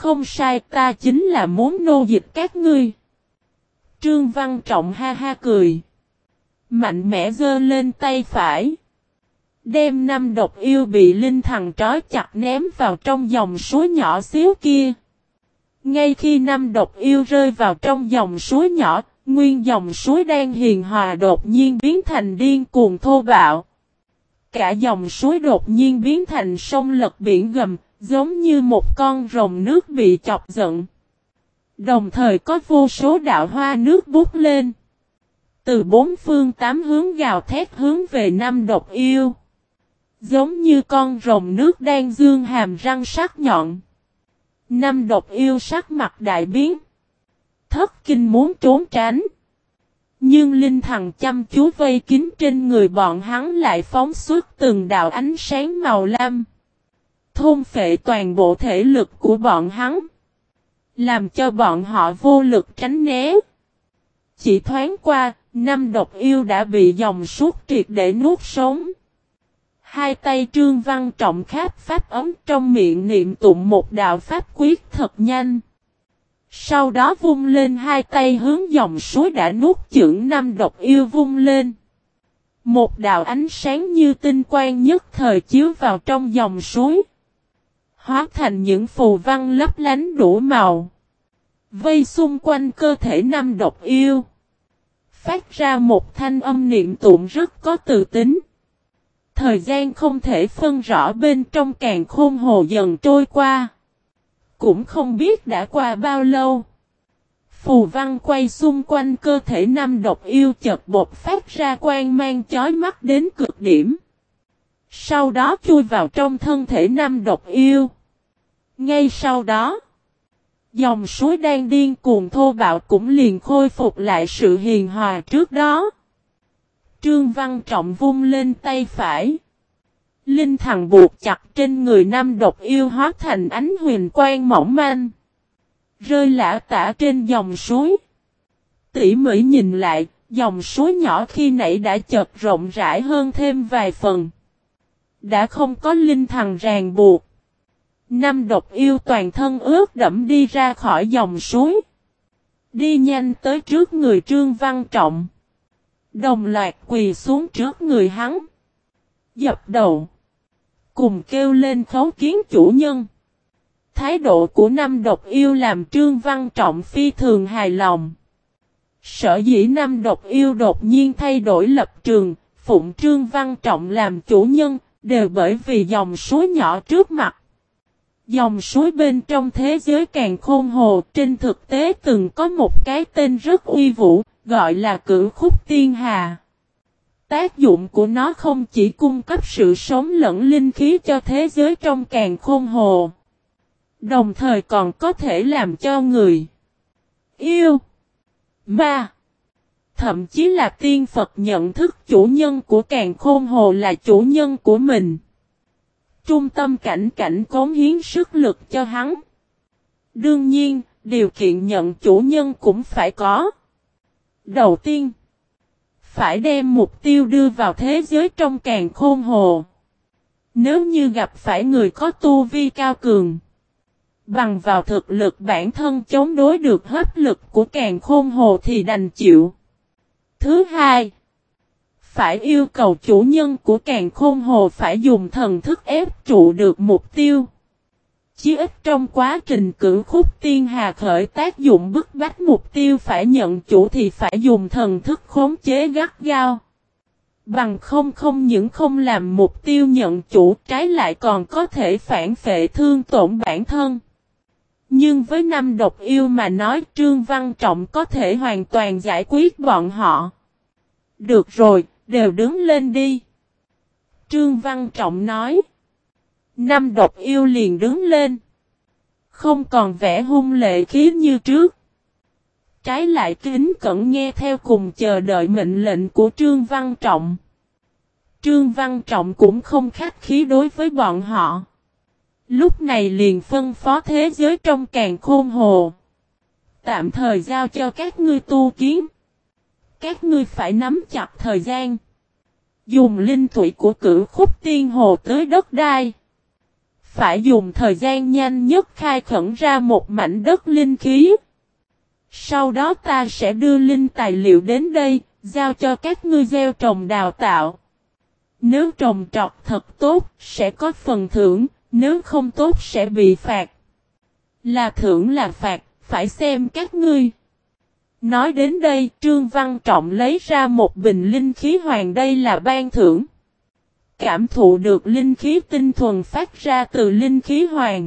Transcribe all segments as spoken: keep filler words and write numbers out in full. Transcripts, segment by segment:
Không sai, ta chính là muốn nô dịch các ngươi. Trương Văn Trọng ha ha cười. Mạnh mẽ giơ lên tay phải. Đem năm độc yêu bị linh thần trói chặt ném vào trong dòng suối nhỏ xíu kia. Ngay khi năm độc yêu rơi vào trong dòng suối nhỏ, nguyên dòng suối đang hiền hòa đột nhiên biến thành điên cuồng thô bạo. Cả dòng suối đột nhiên biến thành sông lật biển gầm, giống như một con rồng nước bị chọc giận. Đồng thời có vô số đạo hoa nước bút lên. Từ bốn phương tám hướng gào thét hướng về năm độc yêu. Giống như con rồng nước đang dương hàm răng sắc nhọn. Năm độc yêu sắc mặt đại biến. Thất kinh muốn trốn tránh. Nhưng linh thần chăm chú vây kín trên người bọn hắn lại phóng xuất từng đạo ánh sáng màu lam. Thôn phệ toàn bộ thể lực của bọn hắn. Làm cho bọn họ vô lực tránh né. Chỉ thoáng qua, năm độc yêu đã bị dòng suốt triệt để nuốt sống. Hai tay Trương Văn Trọng kháp pháp ấm trong miệng niệm tụng một đạo pháp quyết thật nhanh. Sau đó vung lên hai tay hướng dòng suối đã nuốt chửng năm độc yêu vung lên. Một đạo ánh sáng như tinh quang nhất thời chiếu vào trong dòng suối. Hóa thành những phù văn lấp lánh đủ màu. Vây xung quanh cơ thể năm độc yêu. Phát ra một thanh âm niệm tụng rất có từ tính. Thời gian không thể phân rõ bên trong càn khôn hồ dần trôi qua. Cũng không biết đã qua bao lâu. Phù văn quay xung quanh cơ thể năm độc yêu chợt bột phát ra quang mang chói mắt đến cực điểm. Sau đó chui vào trong thân thể năm độc yêu. Ngay sau đó, dòng suối đang điên cuồng thô bạo cũng liền khôi phục lại sự hiền hòa trước đó. Trương Văn Trọng vung lên tay phải. Linh thần buộc chặt trên người năm độc yêu hóa thành ánh huyền quang mỏng manh. Rơi lả tả trên dòng suối. Tỉ mỉ nhìn lại, dòng suối nhỏ khi nãy đã chợt rộng rãi hơn thêm vài phần. Đã không có linh thần ràng buộc. Năm độc yêu toàn thân ướt đẫm đi ra khỏi dòng suối. Đi nhanh tới trước người Trương Văn Trọng. Đồng loạt quỳ xuống trước người hắn. Dập đầu. Cùng kêu lên khấu kiến chủ nhân. Thái độ của năm độc yêu làm Trương Văn Trọng phi thường hài lòng. Sở dĩ năm độc yêu đột nhiên thay đổi lập trường, phụng Trương Văn Trọng làm chủ nhân, đều bởi vì dòng suối nhỏ trước mặt. Dòng suối bên trong thế giới càn khôn hồ trên thực tế từng có một cái tên rất uy vũ, gọi là Cửu Khúc Tiên Hà. Tác dụng của nó không chỉ cung cấp sự sống lẫn linh khí cho thế giới trong càn khôn hồ. Đồng thời còn có thể làm cho người yêu, ma, thậm chí là tiên Phật nhận thức chủ nhân của càn khôn hồ là chủ nhân của mình. Trung tâm cảnh cảnh cống hiến sức lực cho hắn. Đương nhiên, điều kiện nhận chủ nhân cũng phải có. Đầu tiên, phải đem mục tiêu đưa vào thế giới trong càn khôn hồ. Nếu như gặp phải người có tu vi cao cường, bằng vào thực lực bản thân chống đối được hấp lực của càn khôn hồ thì đành chịu. Thứ hai, phải yêu cầu chủ nhân của càn khôn hồ phải dùng thần thức ép trụ được mục tiêu. Chí ít trong quá trình Cửu Khúc Tiên Hà khởi tác dụng bức bách mục tiêu phải nhận chủ thì phải dùng thần thức khống chế gắt gao. Bằng không không những không làm mục tiêu nhận chủ, trái lại còn có thể phản phệ thương tổn bản thân. Nhưng với năm độc yêu mà nói, Trương Văn Trọng có thể hoàn toàn giải quyết bọn họ. Được rồi, đều đứng lên đi. Trương Văn Trọng nói. Năm độc yêu liền đứng lên. Không còn vẻ hung lệ khí như trước. Trái lại kính cẩn nghe theo cùng chờ đợi mệnh lệnh của Trương Văn Trọng. Trương Văn Trọng cũng không khách khí đối với bọn họ. Lúc này liền phân phó thế giới trong càn khôn hồ. Tạm thời giao cho các ngươi tu kiến. Các ngươi phải nắm chặt thời gian. Dùng linh thủy của Cửu Khúc Tiên Hồ tới đất đai. phải dùng thời gian nhanh nhất khai khẩn ra một mảnh đất linh khí. Sau đó ta sẽ đưa linh tài liệu đến đây, giao cho các ngươi gieo trồng đào tạo. Nếu trồng trọt thật tốt, sẽ có phần thưởng, nếu không tốt sẽ bị phạt. Là thưởng là phạt, phải xem các ngươi. Nói đến đây, Trương Văn Trọng lấy ra một bình linh khí hoàng, đây là ban thưởng. Cảm thụ được linh khí tinh thuần phát ra từ linh khí hoàng.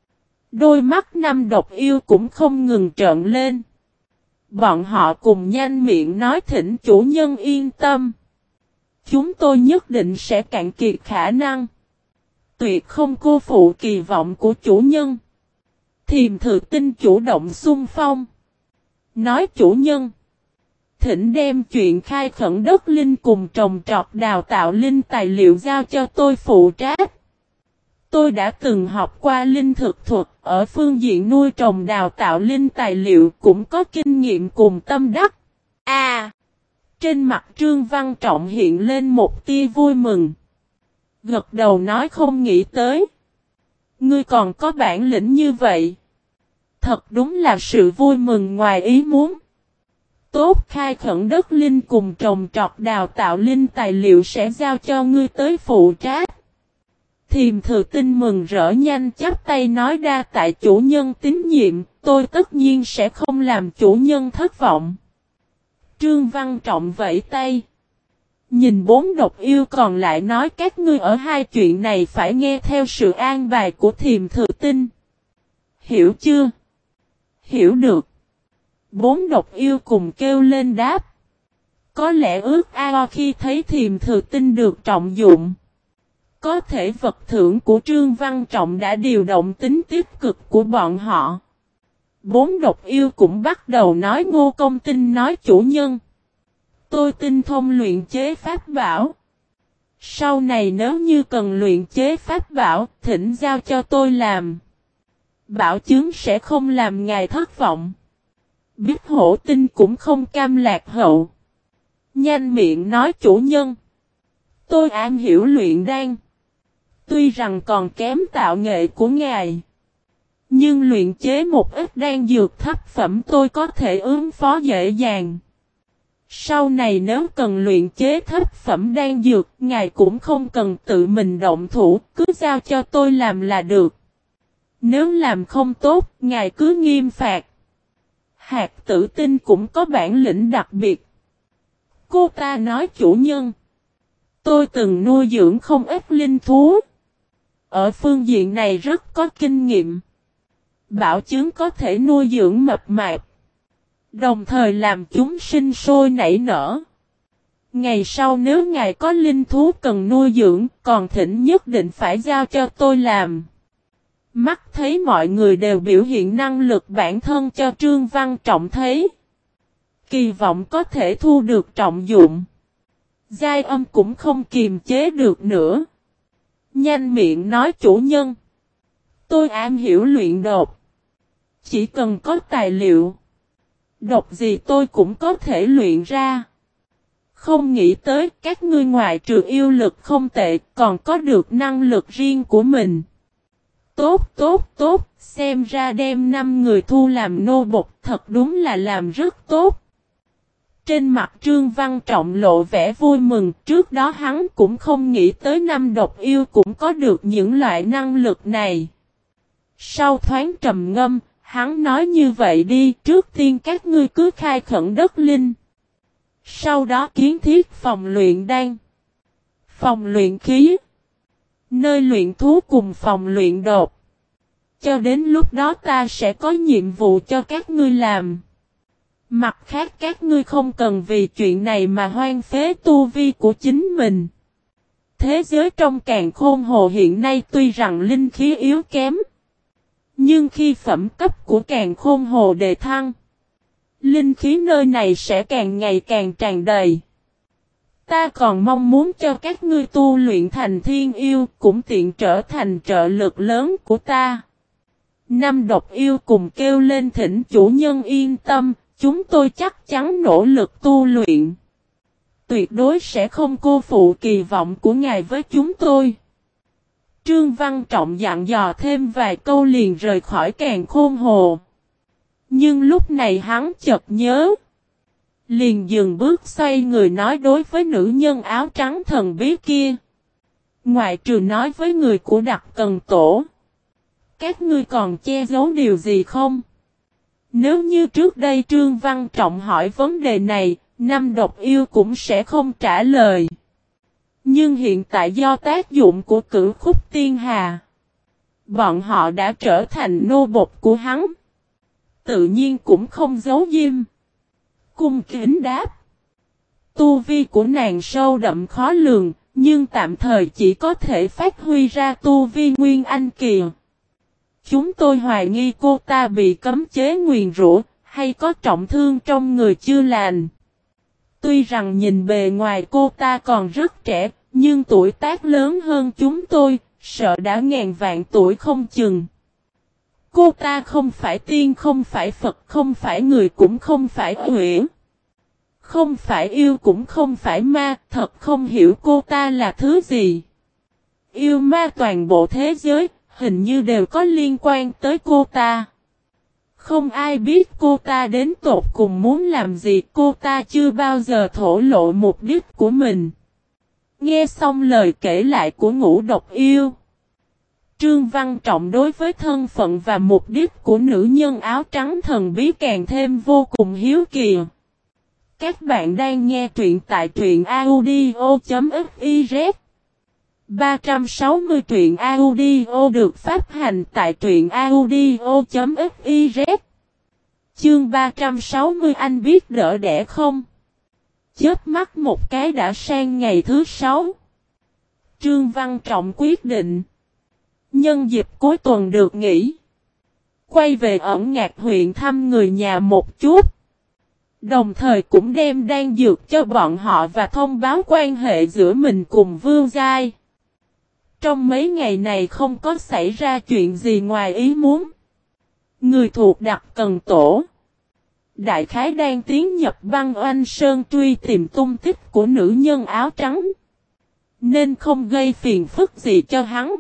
Đôi mắt năm độc yêu cũng không ngừng trợn lên. Bọn họ cùng nhanh miệng nói thỉnh chủ nhân yên tâm. Chúng tôi nhất định sẽ cạn kiệt khả năng. Tuyệt không cô phụ kỳ vọng của chủ nhân. Thiềm Thự Tinh chủ động xung phong. Nói chủ nhân. Thỉnh đem chuyện khai khẩn đất linh cùng trồng trọt đào tạo linh tài liệu giao cho tôi phụ trách. Tôi đã từng học qua linh thực thuật, ở phương diện nuôi trồng đào tạo linh tài liệu cũng có kinh nghiệm cùng tâm đắc. À! Trên mặt Trương Văn Trọng hiện lên một tia vui mừng. Gật đầu nói không nghĩ tới. Ngươi còn có bản lĩnh như vậy. Thật đúng là sự vui mừng ngoài ý muốn. Tốt, khai khẩn đất linh cùng trồng trọt đào tạo linh tài liệu sẽ giao cho ngươi tới phụ trách. Thiềm Thự Tinh mừng rỡ nhanh chắp tay nói đa tại chủ nhân tín nhiệm, tôi tất nhiên sẽ không làm chủ nhân thất vọng. Trương Văn Trọng vẫy tay. Nhìn bốn độc yêu còn lại nói các ngươi ở hai chuyện này phải nghe theo sự an bài của Thiềm Thự Tinh. Hiểu chưa? Hiểu được. Bốn độc yêu cùng kêu lên đáp. Có lẽ ước ao khi thấy Thiềm Thự Tinh được trọng dụng. Có thể vật thưởng của Trương Văn Trọng đã điều động tính tích cực của bọn họ. Bốn độc yêu cũng bắt đầu nói Ngô Công Tinh nói chủ nhân. Tôi tinh thông luyện chế pháp bảo. Sau này nếu như cần luyện chế pháp bảo, thỉnh giao cho tôi làm. Bảo chứng sẽ không làm ngài thất vọng. Biết Hổ Tinh cũng không cam lạc hậu. Nhanh miệng nói chủ nhân. Tôi am hiểu luyện đan. Tuy rằng còn kém tạo nghệ của ngài. Nhưng luyện chế một ít đan dược thấp phẩm tôi có thể ứng phó dễ dàng. Sau này nếu cần luyện chế thấp phẩm đan dược, ngài cũng không cần tự mình động thủ, cứ giao cho tôi làm là được. Nếu làm không tốt, ngài cứ nghiêm phạt. Hạt Tử Tinh cũng có bản lĩnh đặc biệt. Cô ta nói chủ nhân. Tôi từng nuôi dưỡng không ít linh thú. Ở phương diện này rất có kinh nghiệm. Bảo chứng có thể nuôi dưỡng mập mạp. Đồng thời làm chúng sinh sôi nảy nở. Ngày sau nếu ngài có linh thú cần nuôi dưỡng, còn thỉnh nhất định phải giao cho tôi làm. Mắt thấy mọi người đều biểu hiện năng lực bản thân cho Trương Văn Trọng thấy. Kỳ vọng có thể thu được trọng dụng. Giai Âm cũng không kiềm chế được nữa. Nhanh miệng nói chủ nhân. Tôi am hiểu luyện độc. Chỉ cần có tài liệu. Độc gì tôi cũng có thể luyện ra. Không nghĩ tới các ngươi ngoại trừ yêu lực không tệ còn có được năng lực riêng của mình. Tốt tốt tốt, xem ra đem năm người thu làm nô bộc thật đúng là làm rất tốt. Trên mặt Trương Văn Trọng lộ vẻ vui mừng, trước đó hắn cũng không nghĩ tới năm độc yêu cũng có được những loại năng lực này. Sau thoáng trầm ngâm, hắn nói như vậy đi, trước tiên các ngươi cứ khai khẩn đất linh. Sau đó kiến thiết phòng luyện đan, phòng luyện khí, nơi luyện thú cùng phòng luyện độc. Cho đến lúc đó ta sẽ có nhiệm vụ cho các ngươi làm. Mặt khác các ngươi không cần vì chuyện này mà hoang phế tu vi của chính mình. Thế giới trong càn khôn hồ hiện nay tuy rằng linh khí yếu kém. Nhưng khi phẩm cấp của càn khôn hồ đề thăng, linh khí nơi này sẽ càng ngày càng tràn đầy. Ta còn mong muốn cho các ngươi tu luyện thành thiên yêu cũng tiện trở thành trợ lực lớn của ta. Năm độc yêu cùng kêu lên thỉnh chủ nhân yên tâm, chúng tôi chắc chắn nỗ lực tu luyện. Tuyệt đối sẽ không cô phụ kỳ vọng của ngài với chúng tôi. Trương Văn Trọng dặn dò thêm vài câu liền rời khỏi Càn Khôn Hồ. Nhưng lúc này hắn chợt nhớ. Liền dừng bước xoay người nói đối với nữ nhân áo trắng thần bí kia. Ngoại trừ nói với người của Đặc Cần Tổ. Các ngươi còn che giấu điều gì không? Nếu như trước đây Trương Văn Trọng hỏi vấn đề này, năm độc yêu cũng sẽ không trả lời. Nhưng hiện tại do tác dụng của Cửu Khúc Tiên Hà, bọn họ đã trở thành nô bộc của hắn. Tự nhiên cũng không giấu diêm. Cung kính đáp. Tu vi của nàng sâu đậm khó lường, nhưng tạm thời chỉ có thể phát huy ra tu vi Nguyên Anh kỳ. Chúng tôi hoài nghi cô ta bị cấm chế nguyền rủa, hay có trọng thương trong người chưa lành. Tuy rằng nhìn bề ngoài cô ta còn rất trẻ, nhưng tuổi tác lớn hơn chúng tôi, sợ đã ngàn vạn tuổi không chừng. Cô ta không phải tiên, không phải Phật, không phải người, cũng không phải huyễn. Không phải yêu cũng không phải ma, thật không hiểu cô ta là thứ gì. Yêu ma toàn bộ thế giới, hình như đều có liên quan tới cô ta. Không ai biết cô ta đến tột cùng muốn làm gì, cô ta chưa bao giờ thổ lộ mục đích của mình. Nghe xong lời kể lại của Ngũ Độc Yêu, Trương Văn Trọng đối với thân phận và mục đích của nữ nhân áo trắng thần bí càng thêm vô cùng hiếu kỳ. Các bạn đang nghe truyện tại truyện audio chấm fiz. ba trăm sáu mươi truyện audio được phát hành tại truyện audio chấm fiz. Chương ba trăm sáu mươi anh biết đỡ đẻ không? Chớp mắt một cái đã sang ngày thứ sáu. Trương Văn Trọng quyết định. Nhân dịp cuối tuần được nghỉ. Quay về ẩn Ngạc huyện thăm người nhà một chút. Đồng thời cũng đem đan dược cho bọn họ và thông báo quan hệ giữa mình cùng Vương Giai. Trong mấy ngày này không có xảy ra chuyện gì ngoài ý muốn. Người thuộc Đặc Cần Tổ, đại khái đang tiến nhập băng oanh sơn truy tìm tung tích của nữ nhân áo trắng. Nên không gây phiền phức gì cho hắn.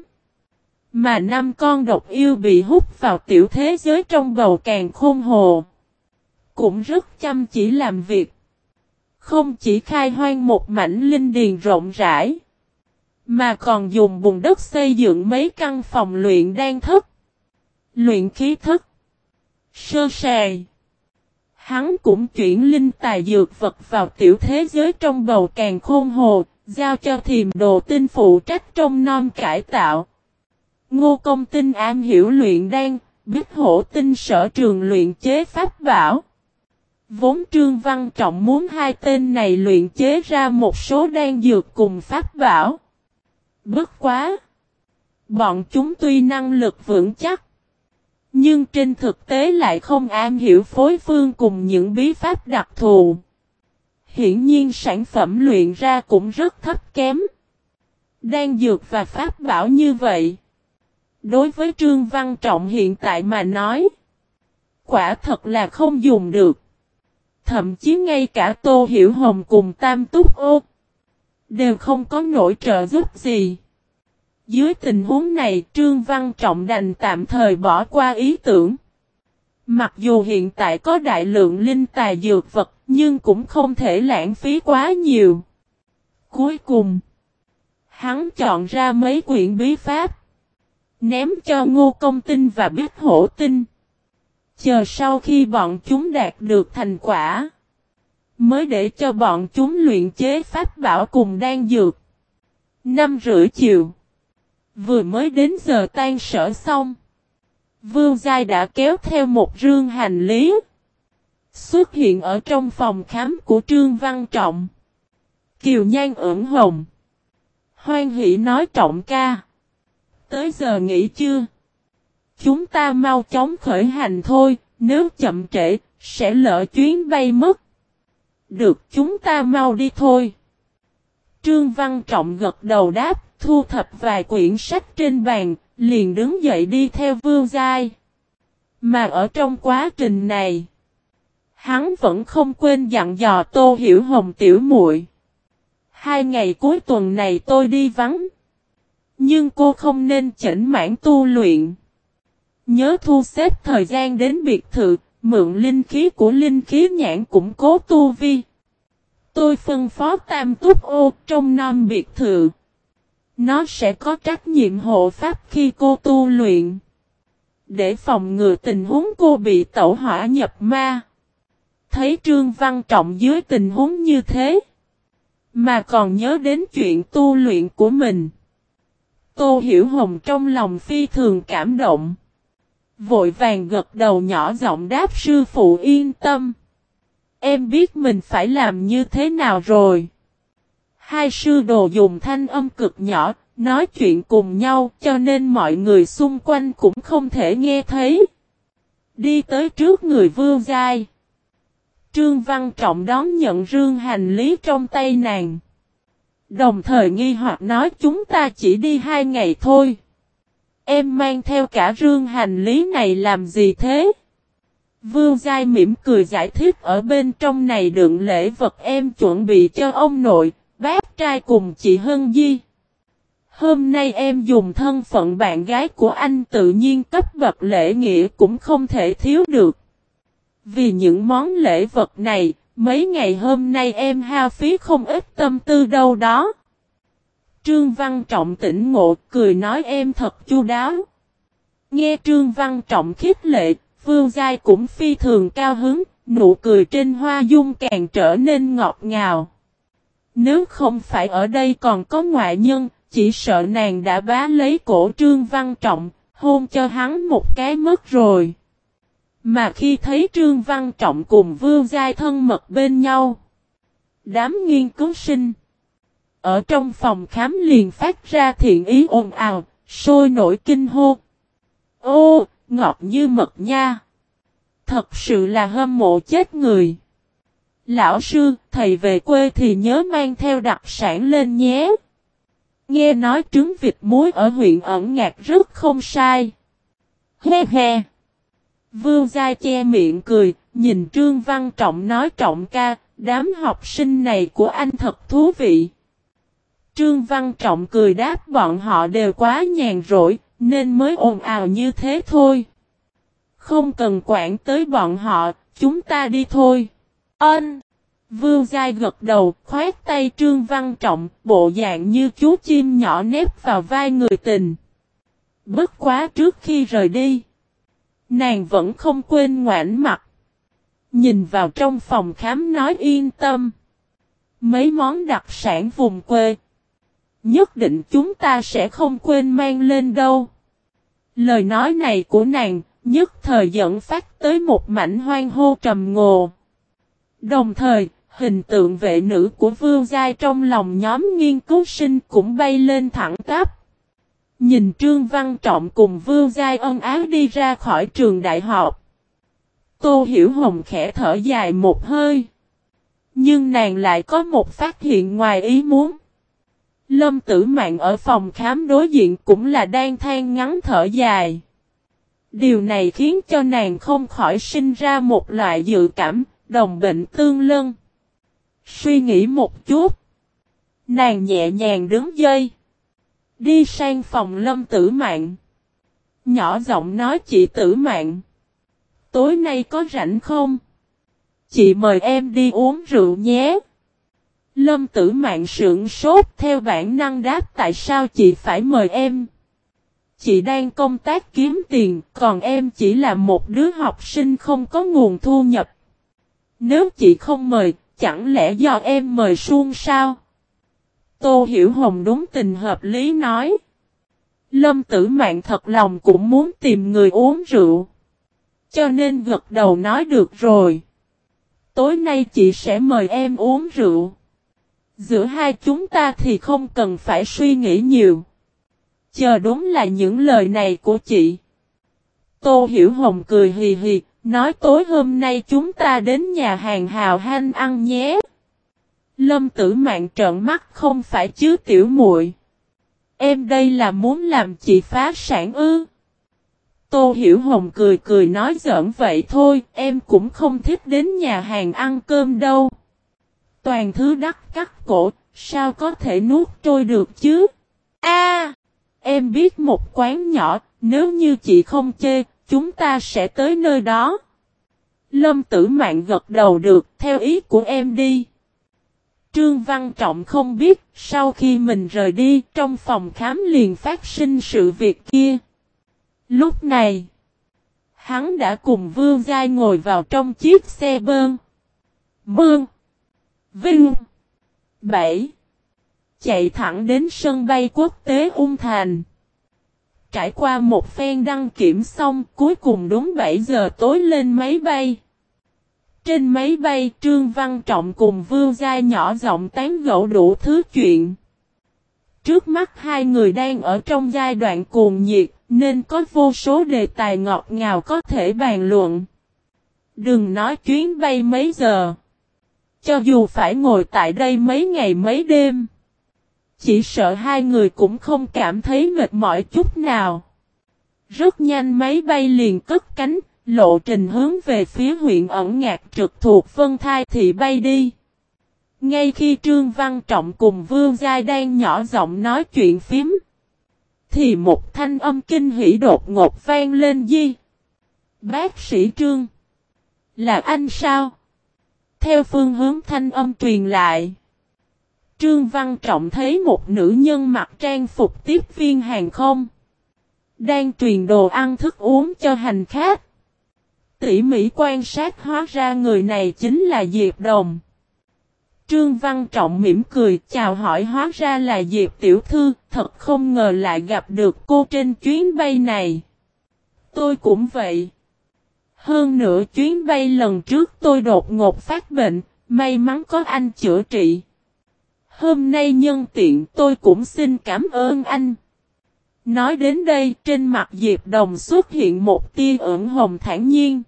Mà năm con độc yêu bị hút vào tiểu thế giới trong bầu Càn Khôn Hồ cũng rất chăm chỉ làm việc. Không chỉ khai hoang một mảnh linh điền rộng rãi, mà còn dùng bùn đất xây dựng mấy căn phòng luyện đan thất, luyện khí thất, sơ sài. Hắn cũng chuyển linh tài dược vật vào tiểu thế giới trong bầu Càn Khôn Hồ, giao cho Thiềm Đồ Tinh phụ trách trông nom cải tạo. Ngô Công Tinh am hiểu luyện đan, Bích Hổ Tinh sở trường luyện chế pháp bảo. Vốn Trương Văn Trọng muốn hai tên này luyện chế ra một số đan dược cùng pháp bảo. Bất quá! Bọn chúng tuy năng lực vững chắc, nhưng trên thực tế lại không am hiểu phối phương cùng những bí pháp đặc thù. Hiển nhiên sản phẩm luyện ra cũng rất thấp kém. Đan dược và pháp bảo như vậy, đối với Trương Văn Trọng hiện tại mà nói, quả thật là không dùng được. Thậm chí ngay cả Tô Hiểu Hồng cùng Tam Túc Ô đều không có nổi trợ giúp gì. Dưới tình huống này Trương Văn Trọng đành tạm thời bỏ qua ý tưởng. Mặc dù hiện tại có đại lượng linh tài dược vật nhưng cũng không thể lãng phí quá nhiều. Cuối cùng, hắn chọn ra mấy quyển bí pháp, ném cho Ngô Công Tinh và Bích Hổ Tinh. Chờ sau khi bọn chúng đạt được thành quả, mới để cho bọn chúng luyện chế pháp bảo cùng đan dược. Năm rưỡi chiều, vừa mới đến giờ tan sở xong, Vương Giai đã kéo theo một rương hành lý, xuất hiện ở trong phòng khám của Trương Văn Trọng. Kiều Nhan ửng hồng, hoan hỉ nói: Trọng ca, tới giờ nghỉ chưa? Chúng ta mau chóng khởi hành thôi, nếu chậm trễ, sẽ lỡ chuyến bay mất. Được, chúng ta mau đi thôi. Trương Văn Trọng gật đầu đáp, thu thập vài quyển sách trên bàn, liền đứng dậy đi theo Vương Giai. Mà ở trong quá trình này, hắn vẫn không quên dặn dò Tô Hiểu Hồng tiểu muội. Hai ngày cuối tuần này tôi đi vắng. Nhưng cô không nên chểnh mãn tu luyện. Nhớ thu xếp thời gian đến biệt thự, mượn linh khí của linh khí nhãn củng cố tu vi. Tôi phân phó Tam Túc Ô trong nom biệt thự. Nó sẽ có trách nhiệm hộ pháp khi cô tu luyện. Để phòng ngừa tình huống cô bị tẩu hỏa nhập ma. Thấy Trương Văn Trọng dưới tình huống như thế. Mà còn nhớ đến chuyện tu luyện của mình. Tô Hiểu Hồng trong lòng phi thường cảm động. Vội vàng gật đầu nhỏ giọng đáp sư phụ yên tâm. Em biết mình phải làm như thế nào rồi. Hai sư đồ dùng thanh âm cực nhỏ, nói chuyện cùng nhau cho nên mọi người xung quanh cũng không thể nghe thấy. Đi tới trước người Vương Giai. Trương Văn Trọng đón nhận rương hành lý trong tay nàng. Đồng thời nghi hoặc nói chúng ta chỉ đi hai ngày thôi. Em mang theo cả rương hành lý này làm gì thế? Vương Giai mỉm cười giải thích ở bên trong này đựng lễ vật em chuẩn bị cho ông nội, bác trai cùng chị Hân Di. Hôm nay em dùng thân phận bạn gái của anh tự nhiên cấp bậc lễ nghĩa cũng không thể thiếu được. Vì những món lễ vật này, mấy ngày hôm nay em hao phí không ít tâm tư đâu đó. Trương Văn Trọng tỉnh ngộ, cười nói em thật chu đáo. Nghe Trương Văn Trọng khích lệ, Vương Giai cũng phi thường cao hứng, nụ cười trên hoa dung càng trở nên ngọt ngào. Nếu không phải ở đây còn có ngoại nhân, chỉ sợ nàng đã bá lấy cổ Trương Văn Trọng, hôn cho hắn một cái mất rồi. Mà khi thấy Trương Văn Trọng cùng Vương Giai thân mật bên nhau, đám nghiên cứu sinh ở trong phòng khám liền phát ra thiện ý ồn ào, sôi nổi kinh hô. Ô, ngọt như mật nha! Thật sự là hâm mộ chết người. Lão sư, thầy về quê thì nhớ mang theo đặc sản lên nhé. Nghe nói trứng vịt muối ở huyện Ẩn Ngạc rất không sai. He he! Vương Giai che miệng cười, nhìn Trương Văn Trọng nói Trọng ca, đám học sinh này của anh thật thú vị. Trương Văn Trọng cười đáp bọn họ đều quá nhàn rỗi, nên mới ồn ào như thế thôi. Không cần quản tới bọn họ, chúng ta đi thôi. Ân! Vương Giai gật đầu, khoét tay Trương Văn Trọng, bộ dạng như chú chim nhỏ nép vào vai người tình. Bất quá trước khi rời đi, nàng vẫn không quên ngoảnh mặt. Nhìn vào trong phòng khám nói yên tâm. Mấy món đặc sản vùng quê, nhất định chúng ta sẽ không quên mang lên đâu. Lời nói này của nàng, nhất thời dẫn phát tới một mảnh hoang hô trầm ngồ. Đồng thời, hình tượng vệ nữ của Vương Giai trong lòng nhóm nghiên cứu sinh cũng bay lên thẳng tắp. Nhìn Trương Văn Trọng cùng Vương Giai ân ái đi ra khỏi trường đại học. Tô Hiểu Hồng khẽ thở dài một hơi. Nhưng nàng lại có một phát hiện ngoài ý muốn. Lâm Tử Mạn ở phòng khám đối diện cũng là đang than ngắn thở dài. Điều này khiến cho nàng không khỏi sinh ra một loại dự cảm, đồng bệnh tương lân. Suy nghĩ một chút. Nàng nhẹ nhàng đứng dậy. Đi sang phòng Lâm Tử Mạn. Nhỏ giọng nói chị Tử Mạn. Tối nay có rảnh không? Chị mời em đi uống rượu nhé. Lâm Tử Mạn sững sốt theo bản năng đáp tại sao chị phải mời em? Chị đang công tác kiếm tiền, còn em chỉ là một đứa học sinh không có nguồn thu nhập. Nếu chị không mời, chẳng lẽ do em mời suông sao? Tô Hiểu Hồng đúng tình hợp lý nói. Lâm Tử Mạn thật lòng cũng muốn tìm người uống rượu. Cho nên gật đầu nói được rồi. Tối nay chị sẽ mời em uống rượu. Giữa hai chúng ta thì không cần phải suy nghĩ nhiều. Chờ đúng là những lời này của chị. Tô Hiểu Hồng cười hì hì, nói tối hôm nay chúng ta đến nhà hàng Hào Hanh ăn nhé. Lâm Tử Mạn trợn mắt không phải chứ tiểu muội. Em đây là muốn làm chị phá sản ư? Tô Hiểu Hồng cười cười nói giỡn vậy thôi, em cũng không thích đến nhà hàng ăn cơm đâu. Toàn thứ đắt cắt cổ, sao có thể nuốt trôi được chứ? A! Em biết một quán nhỏ, nếu như chị không chê, chúng ta sẽ tới nơi đó. Lâm Tử Mạn gật đầu được, theo ý của em đi. Trương Văn Trọng không biết, sau khi mình rời đi, trong phòng khám liền phát sinh sự việc kia. Lúc này, hắn đã cùng Vương Giai ngồi vào trong chiếc xe bơn. Mương. Vinh. Bảy. Chạy thẳng đến sân bay quốc tế Ung Thành. Trải qua một phen đăng kiểm xong, cuối cùng đúng bảy giờ tối lên máy bay. Trên máy bay, Trương Văn Trọng cùng Vương Giai nhỏ giọng tán gẫu đủ thứ chuyện. Trước mắt hai người đang ở trong giai đoạn cuồng nhiệt, nên có vô số đề tài ngọt ngào có thể bàn luận. Đừng nói chuyến bay mấy giờ. Cho dù phải ngồi tại đây mấy ngày mấy đêm, chỉ sợ hai người cũng không cảm thấy mệt mỏi chút nào. Rất nhanh máy bay liền cất cánh, lộ trình hướng về phía huyện Ẩn Ngạc trực thuộc Vân Thai Thị bay đi. Ngay khi Trương Văn Trọng cùng Vương Giai đang nhỏ giọng nói chuyện phím, thì một thanh âm kinh hỉ đột ngột vang lên. Di, bác sĩ Trương, là anh sao? Theo phương hướng thanh âm truyền lại, Trương Văn Trọng thấy một nữ nhân mặc trang phục tiếp viên hàng không, đang truyền đồ ăn thức uống cho hành khách. Tỉ mỉ quan sát hóa ra người này chính là Diệp Đồng. Trương Văn Trọng mỉm cười chào hỏi, hóa ra là Diệp tiểu thư, thật không ngờ lại gặp được cô trên chuyến bay này. Tôi cũng vậy. Hơn nữa chuyến bay lần trước tôi đột ngột phát bệnh, may mắn có anh chữa trị. Hôm nay nhân tiện tôi cũng xin cảm ơn anh. Nói đến đây, trên mặt Diệp Đồng xuất hiện một tia ửng hồng thản nhiên.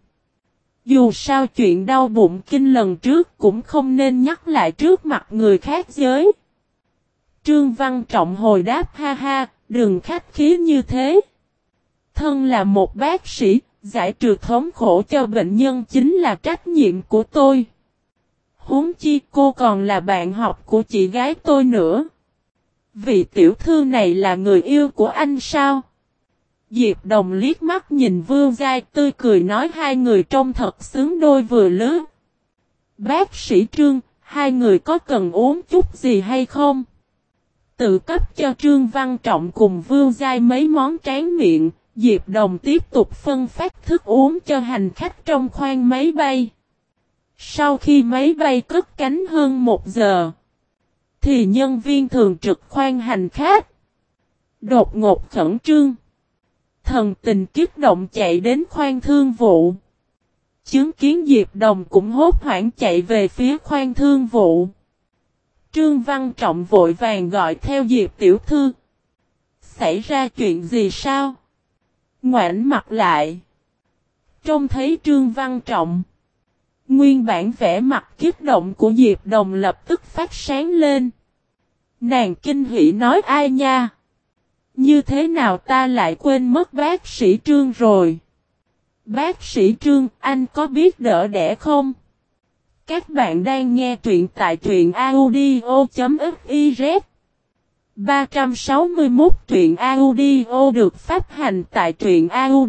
Dù sao chuyện đau bụng kinh lần trước cũng không nên nhắc lại trước mặt người khác giới. Trương Văn Trọng hồi đáp ha ha, đừng khách khí như thế. Thân là một bác sĩ, giải trừ thống khổ cho bệnh nhân chính là trách nhiệm của tôi. Huống chi cô còn là bạn học của chị gái tôi nữa. Vị tiểu thư này là người yêu của anh sao? Diệp Đồng liếc mắt nhìn Vương Giai tươi cười nói hai người trông thật xứng đôi vừa lứa. Bác sĩ Trương, hai người có cần uống chút gì hay không? Tự cấp cho Trương Văn Trọng cùng Vương Giai mấy món tráng miệng, Diệp Đồng tiếp tục phân phát thức uống cho hành khách trong khoang máy bay. Sau khi máy bay cất cánh hơn một giờ, thì nhân viên thường trực khoang hành khách đột ngột khẩn trương, thần tình kích động chạy đến khoang thương vụ. Chứng kiến Diệp Đồng cũng hốt hoảng chạy về phía khoang thương vụ. Trương Văn Trọng vội vàng gọi theo Diệp tiểu thư. Xảy ra chuyện gì sao? Ngoảnh mặt lại, trông thấy Trương Văn Trọng. Nguyên bản vẻ mặt kích động của Diệp Đồng lập tức phát sáng lên. Nàng kinh hỉ nói ai nha? Như thế nào ta lại quên mất bác sĩ Trương rồi? Bác sĩ Trương, anh có biết đỡ đẻ không? Các bạn đang nghe truyện tại truyện audio.fiz. ba trăm sáu mươi mốt truyện audio được phát hành tại truyện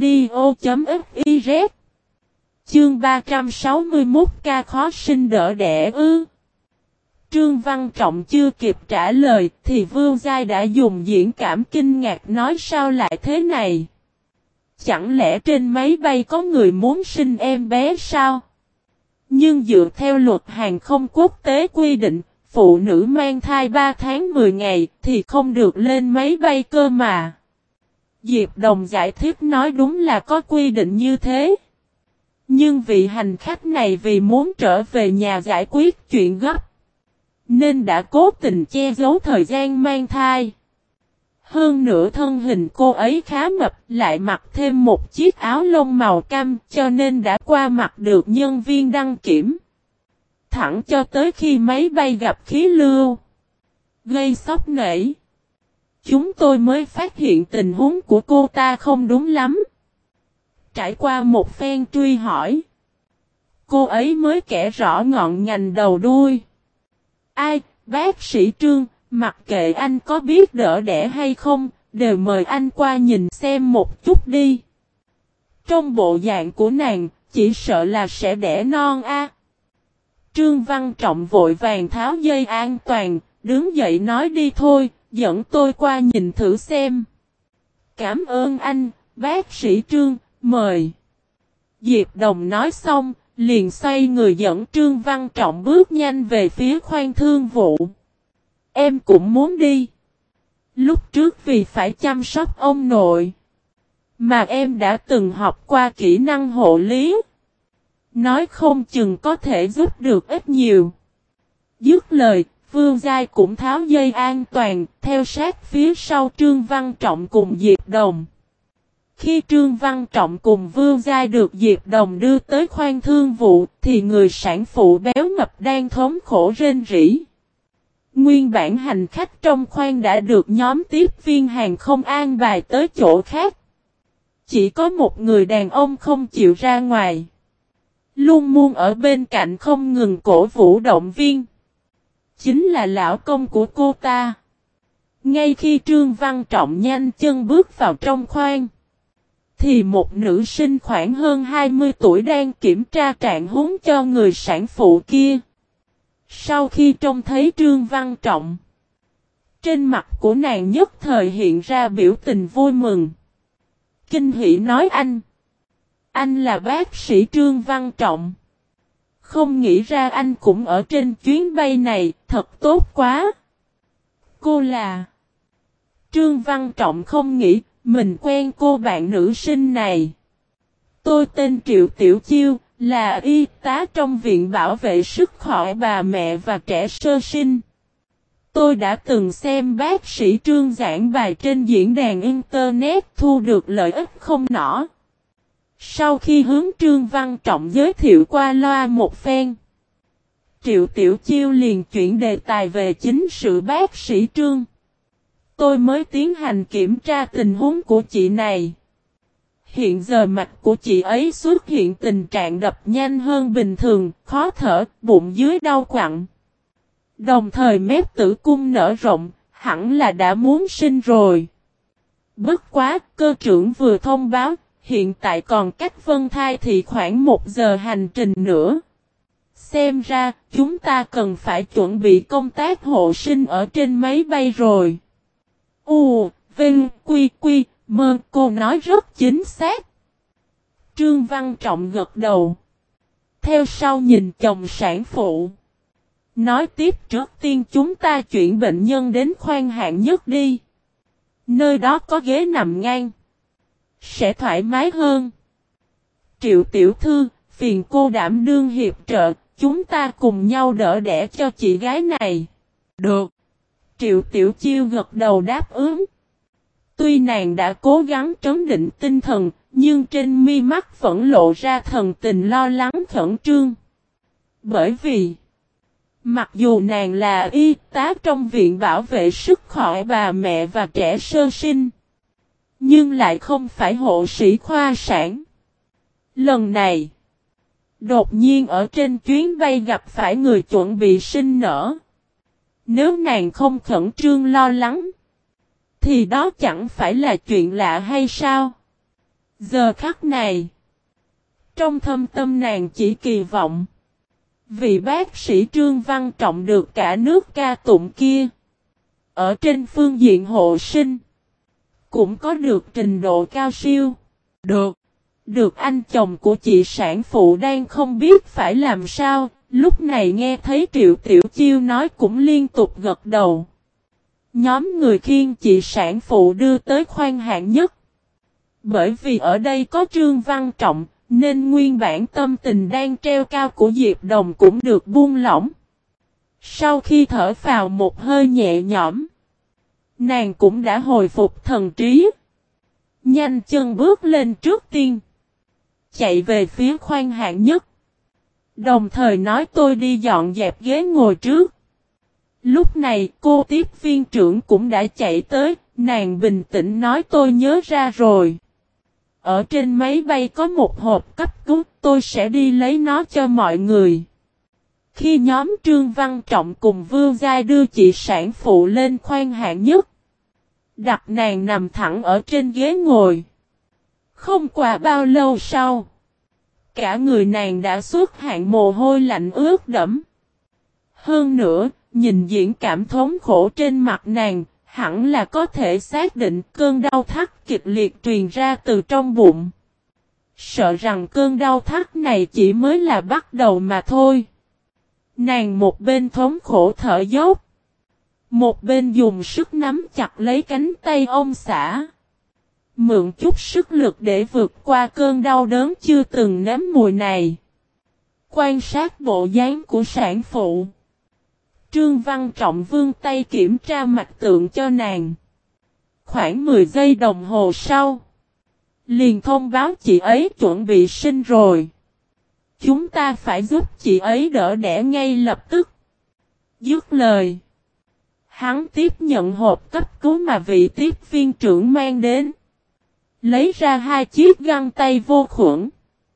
audio.fiz. Chương ba trăm sáu mươi mốt ca khó sinh đỡ đẻ ư. Trương Văn Trọng chưa kịp trả lời thì Vương Giai đã dùng diễn cảm kinh ngạc nói sao lại thế này? Chẳng lẽ trên máy bay có người muốn sinh em bé sao? Nhưng dựa theo luật hàng không quốc tế quy định, phụ nữ mang thai ba tháng mười ngày thì không được lên máy bay cơ mà. Diệp Đồng giải thích nói đúng là có quy định như thế. Nhưng vị hành khách này vì muốn trở về nhà giải quyết chuyện gấp, nên đã cố tình che giấu thời gian mang thai. Hơn nữa thân hình cô ấy khá mập, lại mặc thêm một chiếc áo lông màu cam, cho nên đã qua mặt được nhân viên đăng kiểm. Thẳng cho tới khi máy bay gặp khí lưu gây sốc nảy, chúng tôi mới phát hiện tình huống của cô ta không đúng lắm. Trải qua một phen truy hỏi, cô ấy mới kể rõ ngọn ngành đầu đuôi. Ai, bác sĩ Trương, mặc kệ anh có biết đỡ đẻ hay không, đều mời anh qua nhìn xem một chút đi. Trong bộ dạng của nàng, chỉ sợ là sẽ đẻ non a. Trương Văn Trọng vội vàng tháo dây an toàn, đứng dậy nói đi thôi, dẫn tôi qua nhìn thử xem. Cảm ơn anh, bác sĩ Trương, mời. Diệp Đồng nói xong, liền xoay người dẫn Trương Văn Trọng bước nhanh về phía khoang thương vụ. Em cũng muốn đi. Lúc trước vì phải chăm sóc ông nội, mà em đã từng học qua kỹ năng hộ lý. Nói không chừng có thể giúp được ít nhiều. Dứt lời, Vương Giai cũng tháo dây an toàn, theo sát phía sau Trương Văn Trọng cùng Diệp Đồng. Khi Trương Văn Trọng cùng Vương Giai được Diệp Đồng đưa tới khoang thương vụ, thì người sản phụ béo mập đang thống khổ rên rỉ. Nguyên bản hành khách trong khoang đã được nhóm tiếp viên hàng không an bài tới chỗ khác. Chỉ có một người đàn ông không chịu ra ngoài. Luôn muốn ở bên cạnh không ngừng cổ vũ động viên. Chính là lão công của cô ta. Ngay khi Trương Văn Trọng nhanh chân bước vào trong khoang, thì một nữ sinh khoảng hơn hai mươi tuổi đang kiểm tra trạng huống cho người sản phụ kia. Sau khi trông thấy Trương Văn Trọng, trên mặt của nàng nhất thời hiện ra biểu tình vui mừng. Kinh hỉ nói anh. Anh là bác sĩ Trương Văn Trọng. Không nghĩ ra anh cũng ở trên chuyến bay này, thật tốt quá. Cô là... Trương Văn Trọng không nghĩ mình quen cô bạn nữ sinh này. Tôi tên Triệu Tiểu Chiêu, là y tá trong viện bảo vệ sức khỏe bà mẹ và trẻ sơ sinh. Tôi đã từng xem bác sĩ Trương giảng bài trên diễn đàn Internet, thu được lợi ích không nhỏ. Sau khi hướng Trương Văn Trọng giới thiệu qua loa một phen, Triệu Tiểu Chiêu liền chuyển đề tài về chính sự bác sĩ Trương. Tôi mới tiến hành kiểm tra tình huống của chị này. Hiện giờ mạch của chị ấy xuất hiện tình trạng đập nhanh hơn bình thường, khó thở, bụng dưới đau quặn. Đồng thời mép tử cung nở rộng, hẳn là đã muốn sinh rồi. Bất quá, cơ trưởng vừa thông báo, hiện tại còn cách vân thai thì khoảng một giờ hành trình nữa. Xem ra, chúng ta cần phải chuẩn bị công tác hộ sinh ở trên máy bay rồi. U, Vinh, Quy, Quy, Mơ, cô nói rất chính xác. Trương Văn Trọng gật đầu. Theo sau nhìn chồng sản phụ. Nói tiếp trước tiên chúng ta chuyển bệnh nhân đến khoang hạng nhất đi. Nơi đó có ghế nằm ngang. Sẽ thoải mái hơn. Triệu tiểu thư, phiền cô đảm đương hiệp trợ, chúng ta cùng nhau đỡ đẻ cho chị gái này. Được. Triệu tiểu chiêu gật đầu đáp ứng. Tuy nàng đã cố gắng trấn định tinh thần, nhưng trên mi mắt vẫn lộ ra thần tình lo lắng khẩn trương. Bởi vì, mặc dù nàng là y tá trong viện bảo vệ sức khỏe bà mẹ và trẻ sơ sinh, nhưng lại không phải hộ sĩ khoa sản. Lần này, đột nhiên ở trên chuyến bay gặp phải người chuẩn bị sinh nở. Nếu nàng không khẩn trương lo lắng, thì đó chẳng phải là chuyện lạ hay sao? Giờ khắc này, trong thâm tâm nàng chỉ kỳ vọng, vị bác sĩ Trương Văn Trọng được cả nước ca tụng kia, ở trên phương diện hộ sinh, cũng có được trình độ cao siêu. Được, được anh chồng của chị sản phụ đang không biết phải làm sao, lúc này nghe thấy Triệu Tiểu Chiêu nói cũng liên tục gật đầu. Nhóm người khiêng chị sản phụ đưa tới khoang hạng nhất. Bởi vì ở đây có Trương Văn Trọng, nên nguyên bản tâm tình đang treo cao của Diệp Đồng cũng được buông lỏng. Sau khi thở phào một hơi nhẹ nhõm, nàng cũng đã hồi phục thần trí. Nhanh chân bước lên trước tiên, chạy về phía khoang hạng nhất. Đồng thời nói tôi đi dọn dẹp ghế ngồi trước. Lúc này cô tiếp viên trưởng cũng đã chạy tới, nàng bình tĩnh nói tôi nhớ ra rồi. Ở trên máy bay có một hộp cấp cứu, tôi sẽ đi lấy nó cho mọi người. Khi nhóm Trương Văn Trọng cùng Vương Giai đưa chị sản phụ lên khoang hạng nhất, Đặt nàng nằm thẳng ở trên ghế ngồi. Không qua bao lâu sau, cả người nàng đã xuất hiện mồ hôi lạnh ướt đẫm. Hơn nữa, nhìn diễn cảm thống khổ trên mặt nàng, hẳn là có thể xác định cơn đau thắt kịch liệt truyền ra từ trong bụng. Sợ rằng cơn đau thắt này chỉ mới là bắt đầu mà thôi. Nàng một bên thống khổ thở dốc, một bên dùng sức nắm chặt lấy cánh tay ông xã. Mượn chút sức lực để vượt qua cơn đau đớn chưa từng nếm mùi này. Quan sát bộ dáng của sản phụ, Trương Văn Trọng vươn tay kiểm tra mạch tượng cho nàng. Khoảng mười giây đồng hồ sau, liền thông báo chị ấy chuẩn bị sinh rồi. Chúng ta phải giúp chị ấy đỡ đẻ ngay lập tức. Dứt lời, hắn tiếp nhận hộp cấp cứu mà vị tiếp viên trưởng mang đến. Lấy ra hai chiếc găng tay vô khuẩn.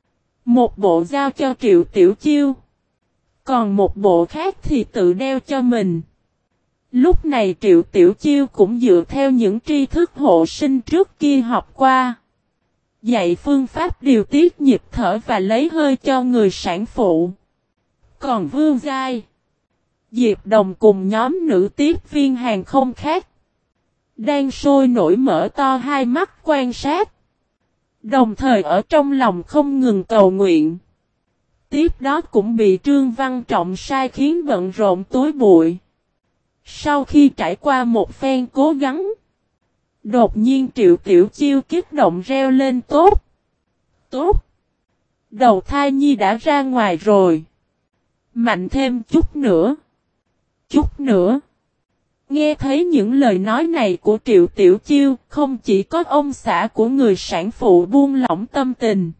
Một bộ giao cho Triệu Tiểu Chiêu. Còn một bộ khác thì tự đeo cho mình. Lúc này Triệu Tiểu Chiêu cũng dựa theo những tri thức hộ sinh trước kia học qua. Dạy phương pháp điều tiết nhịp thở và lấy hơi cho người sản phụ. Còn Vương Giai, Diệp Đồng cùng nhóm nữ tiếp viên hàng không khác đang sôi nổi mở to hai mắt quan sát. Đồng thời ở trong lòng không ngừng cầu nguyện. Tiếp đó cũng bị Trương Văn Trọng sai khiến bận rộn tối bụi. Sau khi trải qua một phen cố gắng, đột nhiên Triệu Tiểu Chiêu kích động reo lên tốt. Tốt. Đầu thai nhi đã ra ngoài rồi. Mạnh thêm chút nữa. Chút nữa. Nghe thấy những lời nói này của Triệu Tiểu Chiêu, không chỉ có ông xã của người sản phụ buông lỏng tâm tình,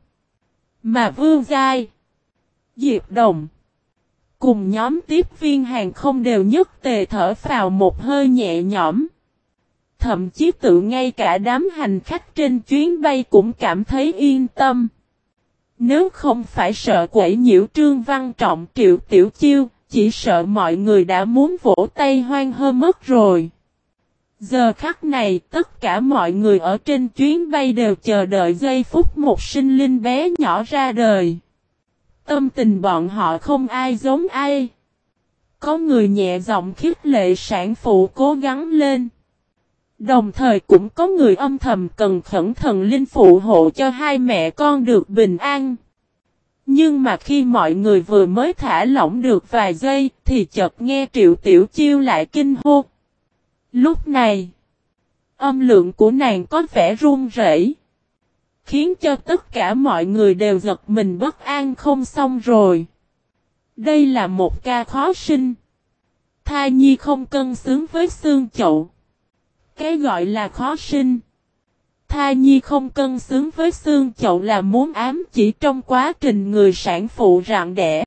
mà Vương Giai, Diệp Đồng cùng nhóm tiếp viên hàng không đều nhất tề thở phào một hơi nhẹ nhõm. Thậm chí tự ngay cả đám hành khách trên chuyến bay cũng cảm thấy yên tâm. Nếu không phải sợ quấy nhiễu Trương Văn Trọng Triệu Tiểu Chiêu, chỉ sợ mọi người đã muốn vỗ tay hoan hô mất rồi. Giờ khắc này tất cả mọi người ở trên chuyến bay đều chờ đợi giây phút một sinh linh bé nhỏ ra đời. Tâm tình bọn họ không ai giống ai. Có người nhẹ giọng khích lệ sản phụ cố gắng lên. Đồng thời cũng có người âm thầm cần khẩn thần linh phụ hộ cho hai mẹ con được bình an. Nhưng mà khi mọi người vừa mới thả lỏng được vài giây thì chợt nghe Triệu Tiểu Chiêu lại kinh hô. Lúc này, âm lượng của nàng có vẻ run rẩy, khiến cho tất cả mọi người đều giật mình bất an không xong rồi. Đây là một ca khó sinh. Thai nhi không cân xứng với xương chậu. Cái gọi là khó sinh. Thai nhi không cân xứng với xương chậu là muốn ám chỉ trong quá trình người sản phụ rạng đẻ.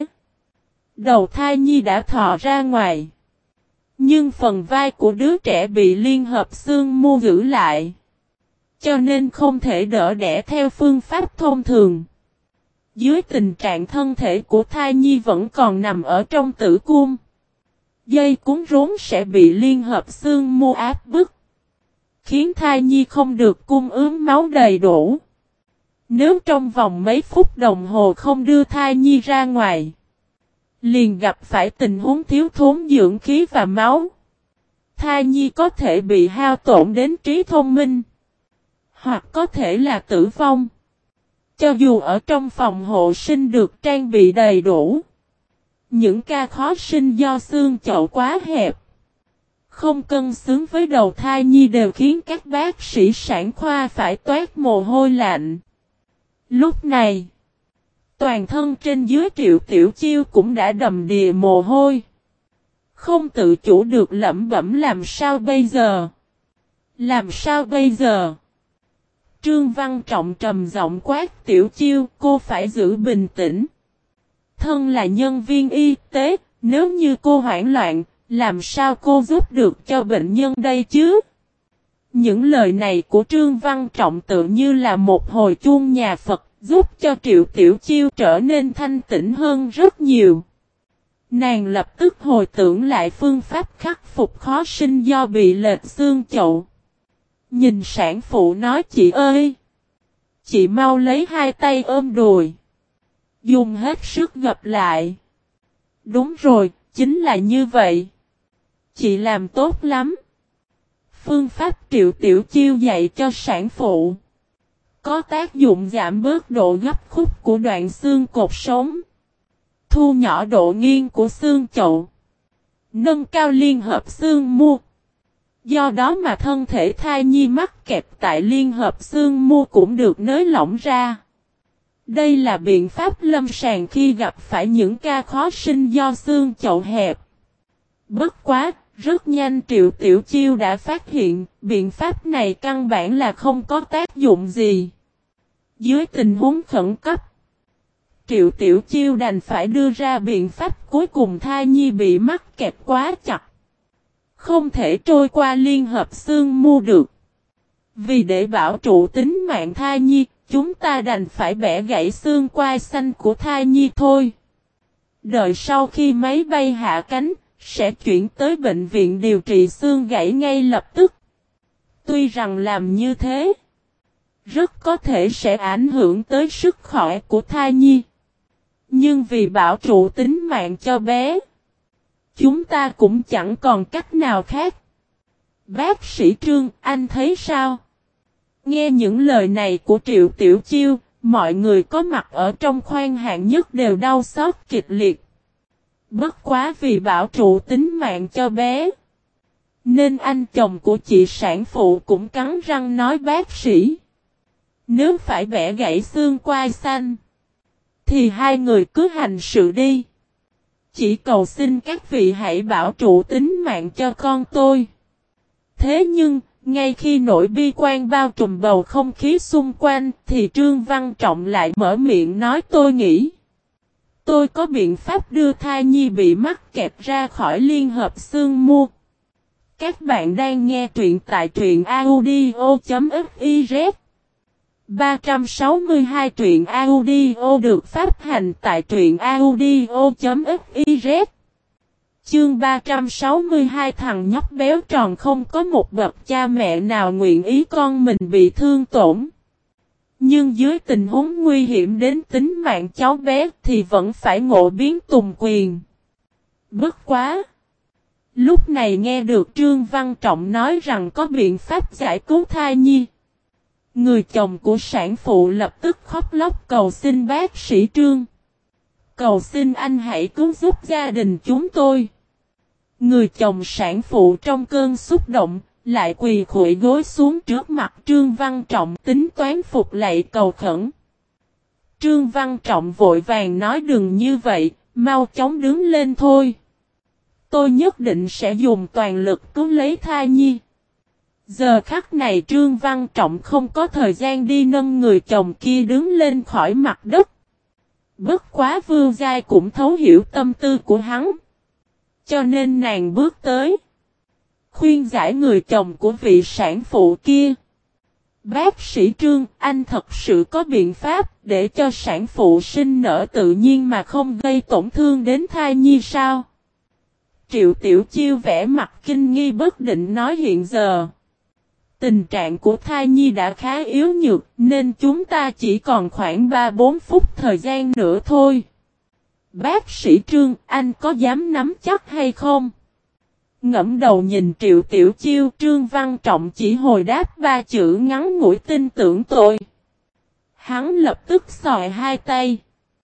Đầu thai nhi đã thò ra ngoài. Nhưng phần vai của đứa trẻ bị liên hợp xương mu giữ lại. Cho nên không thể đỡ đẻ theo phương pháp thông thường. Dưới tình trạng thân thể của thai nhi vẫn còn nằm ở trong tử cung, dây cuốn rốn sẽ bị liên hợp xương mu áp bức, khiến thai nhi không được cung ứng máu đầy đủ. Nếu trong vòng mấy phút đồng hồ không đưa thai nhi ra ngoài, liền gặp phải tình huống thiếu thốn dưỡng khí và máu. Thai nhi có thể bị hao tổn đến trí thông minh, hoặc có thể là tử vong. Cho dù ở trong phòng hộ sinh được trang bị đầy đủ, những ca khó sinh do xương chậu quá hẹp, không cân xứng với đầu thai nhi đều khiến các bác sĩ sản khoa phải toát mồ hôi lạnh. Lúc này, toàn thân trên dưới Triệu Tiểu Chiêu cũng đã đầm đìa mồ hôi. Không tự chủ được lẩm bẩm làm sao bây giờ? Làm sao bây giờ? Trương Văn Trọng trầm giọng quát Tiểu Chiêu, cô phải giữ bình tĩnh. Thân là nhân viên y tế, nếu như cô hoảng loạn, làm sao cô giúp được cho bệnh nhân đây chứ? Những lời này của Trương Văn Trọng tự như là một hồi chuông nhà Phật, giúp cho Triệu Tiểu Chiêu trở nên thanh tĩnh hơn rất nhiều. Nàng lập tức hồi tưởng lại phương pháp khắc phục khó sinh do bị lệch xương chậu. Nhìn sản phụ nói chị ơi. Chị mau lấy hai tay ôm đùi. Dùng hết sức gập lại. Đúng rồi, chính là như vậy. Chị làm tốt lắm. Phương pháp Triệu Tiểu Chiêu dạy cho sản phụ. Có tác dụng giảm bớt độ gấp khúc của đoạn xương cột sống. Thu nhỏ độ nghiêng của xương chậu. Nâng cao liên hợp xương mu. Do đó mà thân thể thai nhi mắc kẹp tại liên hợp xương mu cũng được nới lỏng ra. Đây là biện pháp lâm sàng khi gặp phải những ca khó sinh do xương chậu hẹp. Bất quá, rất nhanh Triệu Tiểu Chiêu đã phát hiện biện pháp này căn bản là không có tác dụng gì. Dưới tình huống khẩn cấp, Triệu Tiểu Chiêu đành phải đưa ra biện pháp cuối cùng thai nhi bị mắc kẹp quá chặt. Không thể trôi qua liên hợp xương mu được. Vì để bảo trụ tính mạng thai nhi, chúng ta đành phải bẻ gãy xương quai xanh của thai nhi thôi. Đợi sau khi máy bay hạ cánh, sẽ chuyển tới bệnh viện điều trị xương gãy ngay lập tức. Tuy rằng làm như thế, rất có thể sẽ ảnh hưởng tới sức khỏe của thai nhi. Nhưng vì bảo trụ tính mạng cho bé, chúng ta cũng chẳng còn cách nào khác. Bác sĩ Trương, anh thấy sao? Nghe những lời này của Triệu Tiểu Chiêu, mọi người có mặt ở trong khoang hạng nhất đều đau xót kịch liệt. Bất quá vì bảo trụ tính mạng cho bé, nên anh chồng của chị sản phụ cũng cắn răng nói bác sĩ. Nếu phải bẻ gãy xương quai xanh, thì hai người cứ hành sự đi. Chỉ cầu xin các vị hãy bảo trụ tính mạng cho con tôi. Thế nhưng, ngay khi nỗi bi quan bao trùm bầu không khí xung quanh, thì Trương Văn Trọng lại mở miệng nói tôi nghĩ. Tôi có biện pháp đưa thai nhi bị mắc kẹp ra khỏi liên hợp xương mu. Các bạn đang nghe truyện tại truyện audio.fiz. ba trăm sáu mươi hai truyện audio được phát hành tại truyện audio.fiz. Chương ba trăm sáu mươi hai thằng nhóc béo tròn không có một bậc cha mẹ nào nguyện ý con mình bị thương tổn. Nhưng dưới tình huống nguy hiểm đến tính mạng cháu bé thì vẫn phải ngộ biến tùng quyền. Bất quá! Lúc này nghe được Trương Văn Trọng nói rằng có biện pháp giải cứu thai nhi. Người chồng của sản phụ lập tức khóc lóc cầu xin bác sĩ Trương. Cầu xin anh hãy cứu giúp gia đình chúng tôi. Người chồng sản phụ trong cơn xúc động, lại quỳ khuỵu gối xuống trước mặt Trương Văn Trọng tính toán phục lạy cầu khẩn. Trương Văn Trọng vội vàng nói đừng như vậy, mau chóng đứng lên thôi. Tôi nhất định sẽ dùng toàn lực cứu lấy thai nhi. Giờ khắc này Trương Văn Trọng không có thời gian đi nâng người chồng kia đứng lên khỏi mặt đất. Bất quá Vương Giai cũng thấu hiểu tâm tư của hắn. Cho nên nàng bước tới. Khuyên giải người chồng của vị sản phụ kia. Bác sĩ Trương, anh thật sự có biện pháp để cho sản phụ sinh nở tự nhiên mà không gây tổn thương đến thai nhi sao? Triệu Tiểu Chiêu vẽ mặt kinh nghi bất định nói hiện giờ. Tình trạng của thai nhi đã khá yếu nhược nên chúng ta chỉ còn khoảng ba bốn phút thời gian nữa thôi. Bác sĩ Trương, anh có dám nắm chắc hay không? Ngẫm đầu nhìn Triệu Tiểu Chiêu, Trương Văn Trọng chỉ hồi đáp ba chữ ngắn ngủi tin tưởng tôi. Hắn lập tức xòe hai tay,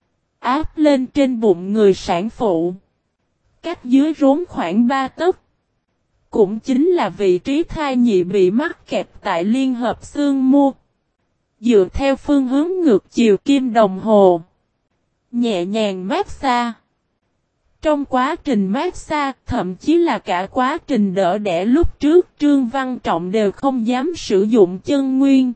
áp lên trên bụng người sản phụ. Cách dưới rốn khoảng ba tấc. Cũng chính là vị trí thai nhị bị mắc kẹp tại liên hợp xương mu. Dựa theo phương hướng ngược chiều kim đồng hồ. Nhẹ nhàng massage. Trong quá trình massage, thậm chí là cả quá trình đỡ đẻ lúc trước, Trương Văn Trọng đều không dám sử dụng chân nguyên.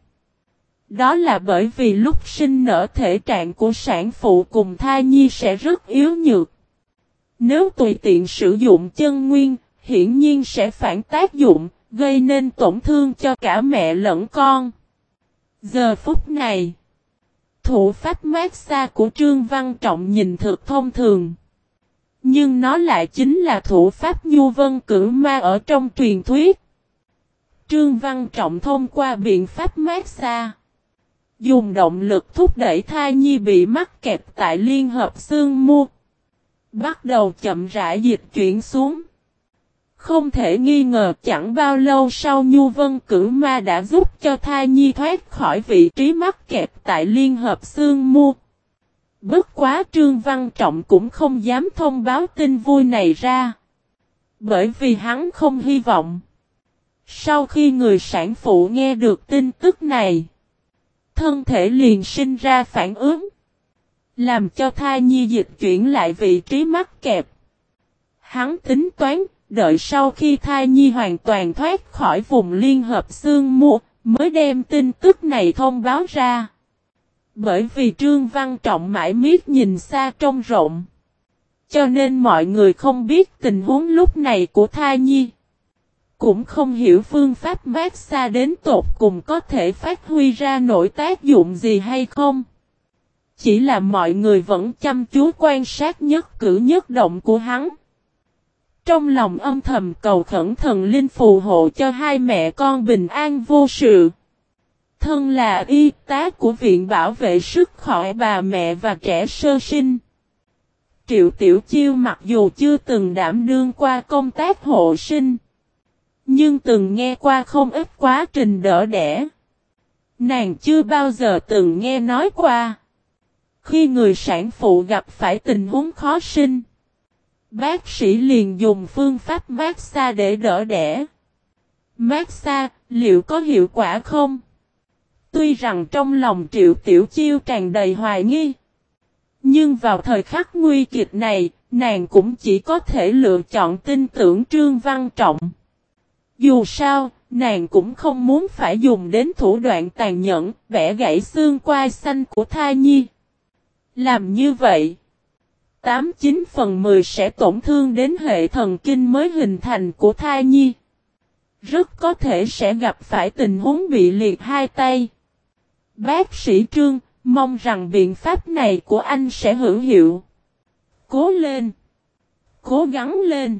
Đó là bởi vì lúc sinh nở thể trạng của sản phụ cùng thai nhi sẽ rất yếu nhược. Nếu tùy tiện sử dụng chân nguyên, hiển nhiên sẽ phản tác dụng, gây nên tổn thương cho cả mẹ lẫn con. Giờ phút này, thủ pháp massage của Trương Văn Trọng nhìn thực thông thường. Nhưng nó lại chính là thủ pháp nhu vân cử ma ở trong truyền thuyết. Trương Văn Trọng thông qua biện pháp massage, dùng động lực thúc đẩy thai nhi bị mắc kẹt tại liên hợp xương mu, bắt đầu chậm rãi dịch chuyển xuống. Không thể nghi ngờ chẳng bao lâu sau Nhu Vân Cửu Ma đã giúp cho thai nhi thoát khỏi vị trí mắc kẹt tại liên hợp xương mu. Bất quá Trương Văn Trọng cũng không dám thông báo tin vui này ra, bởi vì hắn không hy vọng sau khi người sản phụ nghe được tin tức này, thân thể liền sinh ra phản ứng, làm cho thai nhi dịch chuyển lại vị trí mắc kẹt. Hắn tính toán, đợi sau khi thai nhi hoàn toàn thoát khỏi vùng liên hợp xương mu, mới đem tin tức này thông báo ra. Bởi vì Trương Văn Trọng mãi miết nhìn xa trông rộng, cho nên mọi người không biết tình huống lúc này của thai nhi, cũng không hiểu phương pháp massage đến tột cùng có thể phát huy ra nổi tác dụng gì hay không. Chỉ là mọi người vẫn chăm chú quan sát nhất cử nhất động của hắn, trong lòng âm thầm cầu khẩn thần linh phù hộ cho hai mẹ con bình an vô sự. Thân là y tá của Viện Bảo vệ sức khỏe bà mẹ và trẻ sơ sinh, Triệu Tiểu Chiêu mặc dù chưa từng đảm đương qua công tác hộ sinh, nhưng từng nghe qua không ít quá trình đỡ đẻ. Nàng chưa bao giờ từng nghe nói qua khi người sản phụ gặp phải tình huống khó sinh, bác sĩ liền dùng phương pháp massage để đỡ đẻ. Massage, liệu có hiệu quả không? Tuy rằng trong lòng Triệu Tiểu Chiêu tràn đầy hoài nghi, nhưng vào thời khắc nguy kịch này, nàng cũng chỉ có thể lựa chọn tin tưởng Trương Văn Trọng. Dù sao, nàng cũng không muốn phải dùng đến thủ đoạn tàn nhẫn, bẻ gãy xương quai xanh của thai nhi. Làm như vậy, tám chín phần mười sẽ tổn thương đến hệ thần kinh mới hình thành của thai nhi. Rất có thể sẽ gặp phải tình huống bị liệt hai tay. Bác sĩ Trương, mong rằng biện pháp này của anh sẽ hữu hiệu. Cố lên! Cố gắng lên!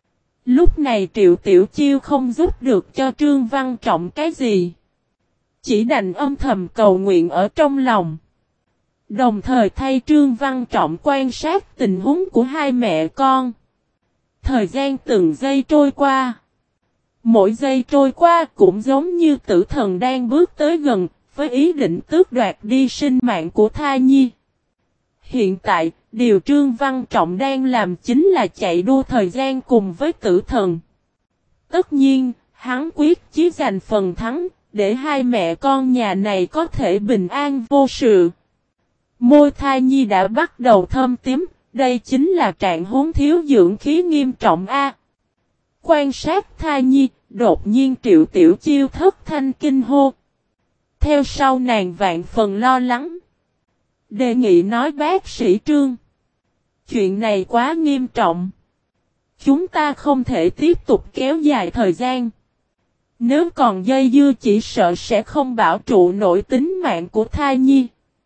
Lúc này Triệu Tiểu Chiêu không giúp được cho Trương Văn Trọng cái gì, chỉ đành âm thầm cầu nguyện ở trong lòng, đồng thời thay Trương Văn Trọng quan sát tình huống của hai mẹ con. Thời gian từng giây trôi qua, mỗi giây trôi qua cũng giống như tử thần đang bước tới gần, với ý định tước đoạt đi sinh mạng của thai nhi. Hiện tại, điều Trương Văn Trọng đang làm chính là chạy đua thời gian cùng với tử thần. Tất nhiên, hắn quyết chí giành phần thắng, để hai mẹ con nhà này có thể bình an vô sự. Môi thai nhi đã bắt đầu thâm tím, đây chính là trạng huống thiếu dưỡng khí nghiêm trọng a. Quan sát thai nhi, đột nhiên Triệu Tiểu Chiêu thất thanh kinh hô. Theo sau nàng vạn phần lo lắng, đề nghị nói bác sĩ Trương, chuyện này quá nghiêm trọng, chúng ta không thể tiếp tục kéo dài thời gian. Nếu còn dây dưa chỉ sợ sẽ không bảo trụ nổi tính mạng của thai nhi.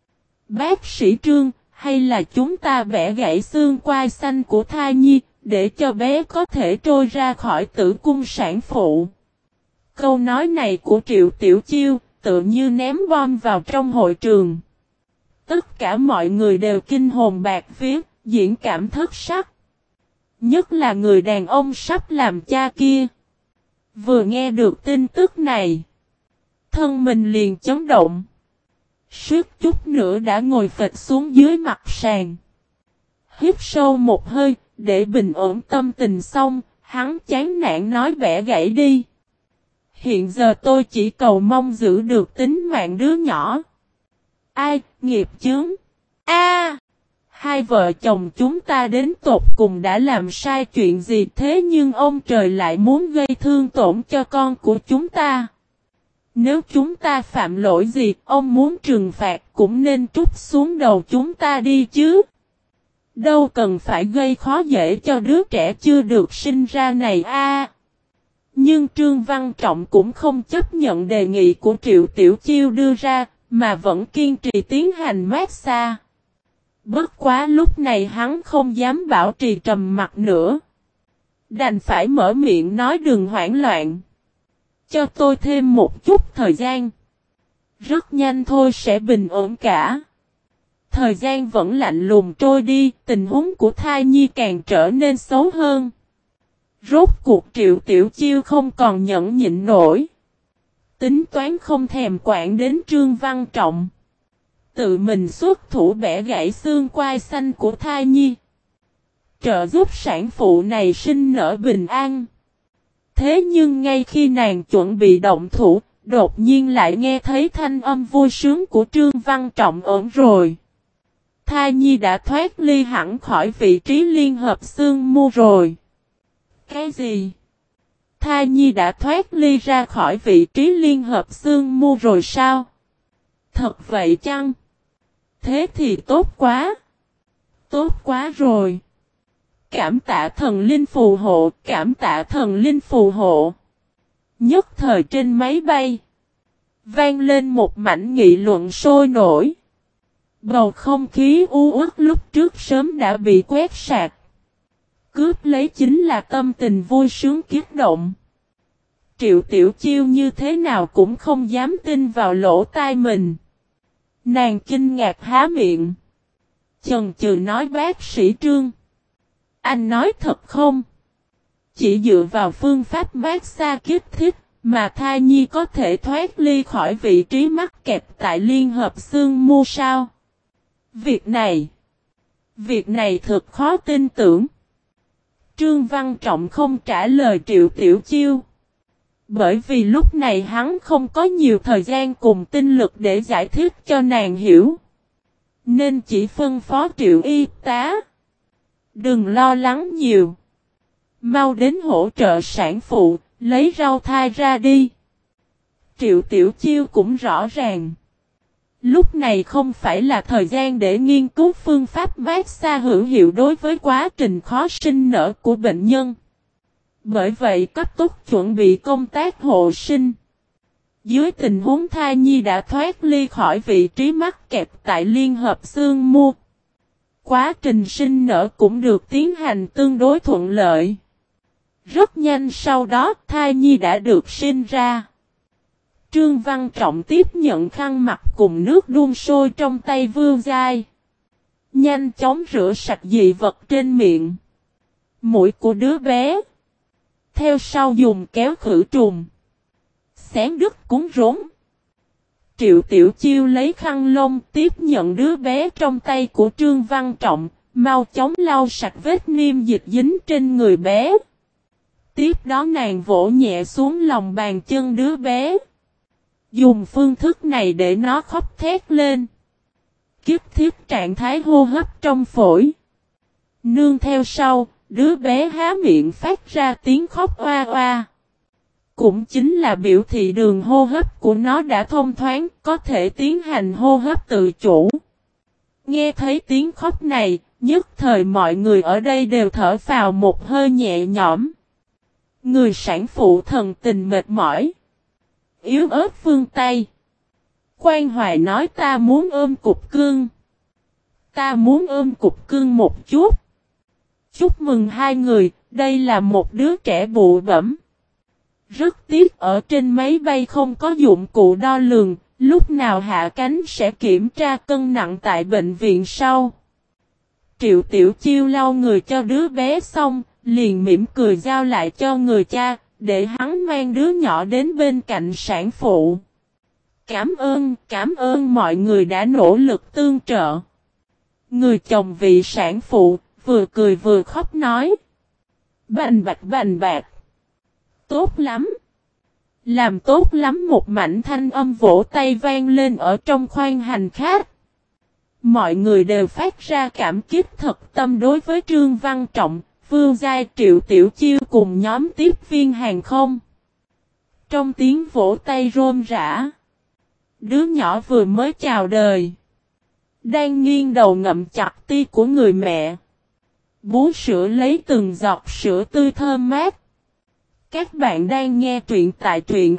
Bác sĩ Trương, hay là chúng ta bẻ gãy xương quai xanh của thai nhi, để cho bé có thể trôi ra khỏi tử cung sản phụ. Câu nói này của Triệu Tiểu Chiêu tự như ném bom vào trong hội trường. Tất cả mọi người đều kinh hồn bạt vía, diễn cảm thất sắc. Nhất là người đàn ông sắp làm cha kia. Vừa nghe được tin tức này, thân mình liền chấn động. Suýt chút nữa đã ngồi phịch xuống dưới mặt sàn. Hít sâu một hơi, để bình ổn tâm tình xong, hắn chán nản nói bẻ gãy đi. Hiện giờ tôi chỉ cầu mong giữ được tính mạng đứa nhỏ. Ai, nghiệp chướng. A, hai vợ chồng chúng ta đến tột cùng đã làm sai chuyện gì thế nhưng ông trời lại muốn gây thương tổn cho con của chúng ta. Nếu chúng ta phạm lỗi gì, ông muốn trừng phạt cũng nên trút xuống đầu chúng ta đi chứ. Đâu cần phải gây khó dễ cho đứa trẻ chưa được sinh ra này a. Nhưng Trương Văn Trọng cũng không chấp nhận đề nghị của Triệu Tiểu Chiêu đưa ra, mà vẫn kiên trì tiến hành massage. Bất quá lúc này hắn không dám bảo trì trầm mặc nữa, đành phải mở miệng nói đừng hoảng loạn. Cho tôi thêm một chút thời gian. Rất nhanh thôi sẽ bình ổn cả. Thời gian vẫn lạnh lùng trôi đi, tình huống của thai nhi càng trở nên xấu hơn. Rốt cuộc Triệu Tiểu Chiêu không còn nhẫn nhịn nổi. Tính toán không thèm quản đến Trương Văn Trọng. Tự mình xuất thủ bẻ gãy xương quai xanh của thai nhi. Trợ giúp sản phụ này sinh nở bình an. Thế nhưng ngay khi nàng chuẩn bị động thủ, đột nhiên lại nghe thấy thanh âm vui sướng của Trương Văn Trọng ổn rồi. Thai nhi đã thoát ly hẳn khỏi vị trí liên hợp xương mu rồi. Cái gì? Thai nhi đã thoát ly ra khỏi vị trí liên hợp xương mu rồi sao? Thật vậy chăng? Thế thì tốt quá. Tốt quá rồi. Cảm tạ thần linh phù hộ, cảm tạ thần linh phù hộ. Nhất thời trên máy bay. Vang lên một mảnh nghị luận sôi nổi. Bầu không khí u uất lúc trước sớm đã bị quét sạch. Cướp lấy chính là tâm tình vui sướng kích động. Triệu Tiểu Chiêu như thế nào cũng không dám tin vào lỗ tai mình. Nàng kinh ngạc há miệng. Chần chừ nói bác sĩ Trương. Anh nói thật không? Chỉ dựa vào phương pháp massage kích thích mà thai nhi có thể thoát ly khỏi vị trí mắc kẹt tại liên hợp xương mu sao? Việc này, việc này thật khó tin tưởng. Trương Văn Trọng không trả lời Triệu Tiểu Chiêu. Bởi vì lúc này hắn không có nhiều thời gian cùng tinh lực để giải thích cho nàng hiểu. Nên chỉ phân phó Triệu y tá. Đừng lo lắng nhiều. Mau đến hỗ trợ sản phụ, lấy rau thai ra đi. Triệu Tiểu Chiêu cũng rõ ràng. Lúc này không phải là thời gian để nghiên cứu phương pháp massage hữu hiệu đối với quá trình khó sinh nở của bệnh nhân. Bởi vậy cấp tốc chuẩn bị công tác hộ sinh. Dưới tình huống thai nhi đã thoát ly khỏi vị trí mắc kẹt tại liên hợp xương mu. Quá trình sinh nở cũng được tiến hành tương đối thuận lợi. Rất nhanh sau đó thai nhi đã được sinh ra. Trương Văn Trọng tiếp nhận khăn mặt cùng nước đun sôi trong tay Vương Giai. Nhanh chóng rửa sạch dị vật trên miệng, mũi của đứa bé. Theo sau dùng kéo khử trùng. Xén đứt cuốn rốn. Triệu Tiểu Chiêu lấy khăn lông tiếp nhận đứa bé trong tay của Trương Văn Trọng, mau chóng lau sạch vết niêm dịch dính trên người bé. Tiếp đó nàng vỗ nhẹ xuống lòng bàn chân đứa bé. Dùng phương thức này để nó khóc thét lên. Kiếp thiết trạng thái hô hấp trong phổi. Nương theo sau, đứa bé há miệng phát ra tiếng khóc oa oa. Cũng chính là biểu thị đường hô hấp của nó đã thông thoáng, có thể tiến hành hô hấp tự chủ. Nghe thấy tiếng khóc này, nhất thời mọi người ở đây đều thở phào một hơi nhẹ nhõm. Người sản phụ thần tình mệt mỏi. Yếu ớt phương Tây. Quan Hoài nói ta muốn ôm cục cưng. Ta muốn ôm cục cưng một chút. Chúc mừng hai người, đây là một đứa trẻ bụi bẩm. Rất tiếc ở trên máy bay không có dụng cụ đo lường, lúc nào hạ cánh sẽ kiểm tra cân nặng tại bệnh viện sau. Triệu Tiểu Chiêu lau người cho đứa bé xong, liền mỉm cười giao lại cho người cha, để hắn mang đứa nhỏ đến bên cạnh sản phụ. Cảm ơn, cảm ơn mọi người đã nỗ lực tương trợ. Người chồng vị sản phụ, vừa cười vừa khóc nói. Bành bạch bành bạc. Tốt lắm. Làm tốt lắm, một mảnh thanh âm vỗ tay vang lên ở trong khoang hành khách. Mọi người đều phát ra cảm kích thật tâm đối với Trương Văn Trọng, Vương Giai, Triệu Tiểu Chiêu cùng nhóm tiếp viên hàng không. Trong tiếng vỗ tay rôm rã. Đứa nhỏ vừa mới chào đời. Đang nghiêng đầu ngậm chặt ti của người mẹ. Bú sữa lấy từng giọt sữa tươi thơm mát. Các bạn đang nghe truyện tại truyện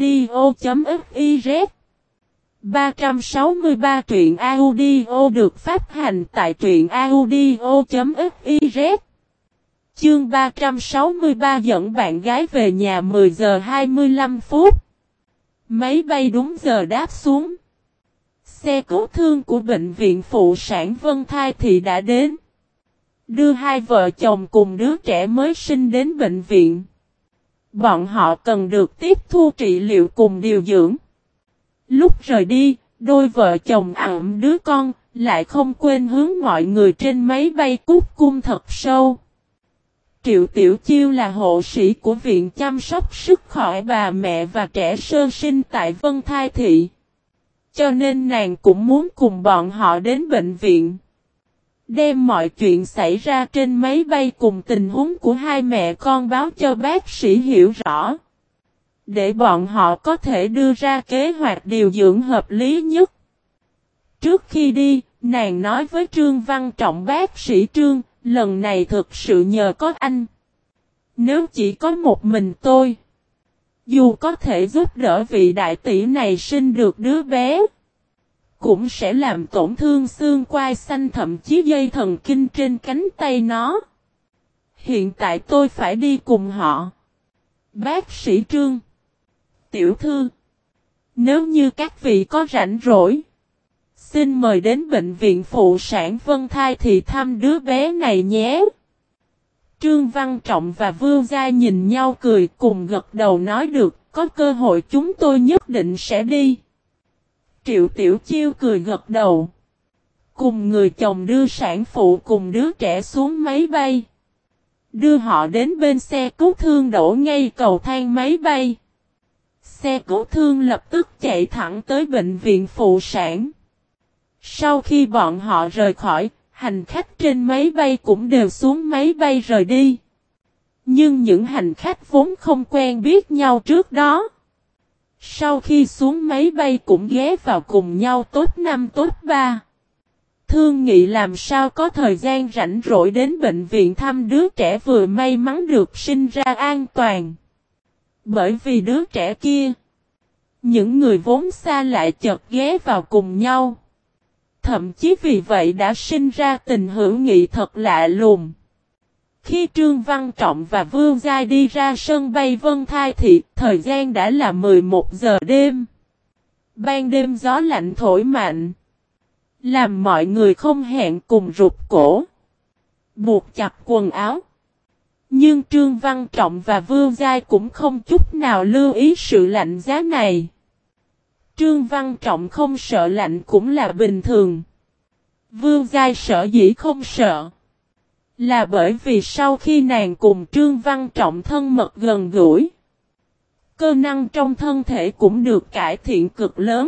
audio.fiz. ba trăm sáu mươi ba truyện audio được phát hành tại truyện audio.fiz. Chương ba trăm sáu mươi ba dẫn bạn gái về nhà mười giờ hai mươi lăm phút. Máy bay đúng giờ đáp xuống. Xe cứu thương của bệnh viện phụ sản Vân Thai Thị đã đến. Đưa hai vợ chồng cùng đứa trẻ mới sinh đến bệnh viện. Bọn họ cần được tiếp thu trị liệu cùng điều dưỡng. Lúc rời đi, đôi vợ chồng ẵm đứa con, lại không quên hướng mọi người trên máy bay cúc cung thật sâu. Triệu Tiểu Chiêu là hộ sĩ của viện chăm sóc sức khỏe bà mẹ và trẻ sơ sinh tại Vân Thai Thị. Cho nên nàng cũng muốn cùng bọn họ đến bệnh viện. Đem mọi chuyện xảy ra trên máy bay cùng tình huống của hai mẹ con báo cho bác sĩ hiểu rõ. Để bọn họ có thể đưa ra kế hoạch điều dưỡng hợp lý nhất. Trước khi đi, nàng nói với Trương Văn Trọng bác sĩ Trương, lần này thực sự nhờ có anh. Nếu chỉ có một mình tôi, dù có thể giúp đỡ vị đại tỷ này sinh được đứa bé, cũng sẽ làm tổn thương xương quai xanh thậm chí dây thần kinh trên cánh tay nó. Hiện tại tôi phải đi cùng họ. Bác sĩ Trương. Tiểu thư. Nếu như các vị có rảnh rỗi, xin mời đến bệnh viện phụ sản Vân Thai Thị thăm đứa bé này nhé. Trương Văn Trọng và Vưu Gia nhìn nhau cười cùng gật đầu nói được, có cơ hội chúng tôi nhất định sẽ đi. Triệu Tiểu Chiêu cười gật đầu. Cùng người chồng đưa sản phụ cùng đứa trẻ xuống máy bay. Đưa họ đến bên xe cứu thương đổ ngay cầu thang máy bay. Xe cứu thương lập tức chạy thẳng tới bệnh viện phụ sản. Sau khi bọn họ rời khỏi, hành khách trên máy bay cũng đều xuống máy bay rời đi. Nhưng những hành khách vốn không quen biết nhau trước đó, sau khi xuống máy bay cũng ghé vào cùng nhau tốt năm tốt ba. Thương nghị làm sao có thời gian rảnh rỗi đến bệnh viện thăm đứa trẻ vừa may mắn được sinh ra an toàn. Bởi vì đứa trẻ kia, những người vốn xa lại chợt ghé vào cùng nhau. Thậm chí vì vậy đã sinh ra tình hữu nghị thật lạ lùng. Khi Trương Văn Trọng và Vưu Gia đi ra sân bay Vân Thai Thị, thời gian đã là mười một giờ đêm. Ban đêm gió lạnh thổi mạnh, làm mọi người không hẹn cùng rụt cổ, buộc chặt quần áo. Nhưng Trương Văn Trọng và Vưu Gia cũng không chút nào lưu ý sự lạnh giá này. Trương Văn Trọng không sợ lạnh cũng là bình thường. Vưu Gia sợ dĩ không sợ, là bởi vì sau khi nàng cùng Trương Văn Trọng thân mật gần gũi, cơ năng trong thân thể cũng được cải thiện cực lớn.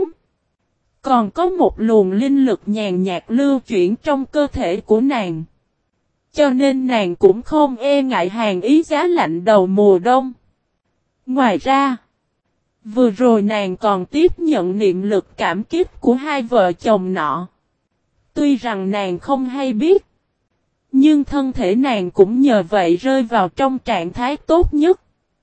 Còn có một luồng linh lực nhàn nhạt lưu chuyển trong cơ thể của nàng. Cho nên nàng cũng không e ngại hàn ý giá lạnh đầu mùa đông. Ngoài ra, vừa rồi nàng còn tiếp nhận niệm lực cảm kích của hai vợ chồng nọ. Tuy rằng nàng không hay biết, nhưng thân thể nàng cũng nhờ vậy rơi vào trong trạng thái tốt nhất.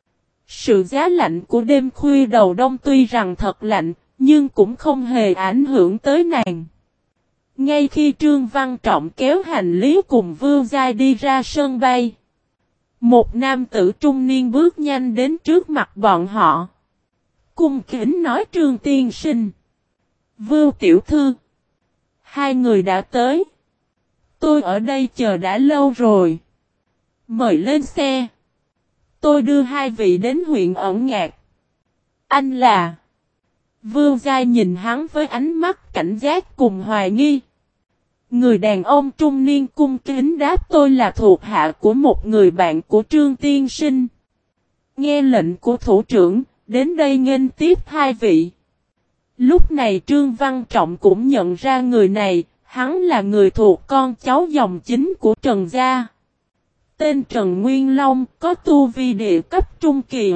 Sự giá lạnh của đêm khuya đầu đông tuy rằng thật lạnh, nhưng cũng không hề ảnh hưởng tới nàng. Ngay khi Trương Văn Trọng kéo hành lý cùng Vưu Gia đi ra sân bay, một nam tử trung niên bước nhanh đến trước mặt bọn họ. Cung kính nói Trương tiên sinh, Vưu tiểu thư, hai người đã tới. Tôi ở đây chờ đã lâu rồi. Mời lên xe. Tôi đưa hai vị đến huyện Ẩn Ngạc. Anh là... Vưu Gia nhìn hắn với ánh mắt cảnh giác cùng hoài nghi. Người đàn ông trung niên cung kính đáp tôi là thuộc hạ của một người bạn của Trương tiên sinh. Nghe lệnh của thủ trưởng, đến đây nghênh tiếp hai vị. Lúc này Trương Văn Trọng cũng nhận ra người này, hắn là người thuộc con cháu dòng chính của Trần Gia. Tên Trần Nguyên Long, có tu vi địa cấp trung kỳ.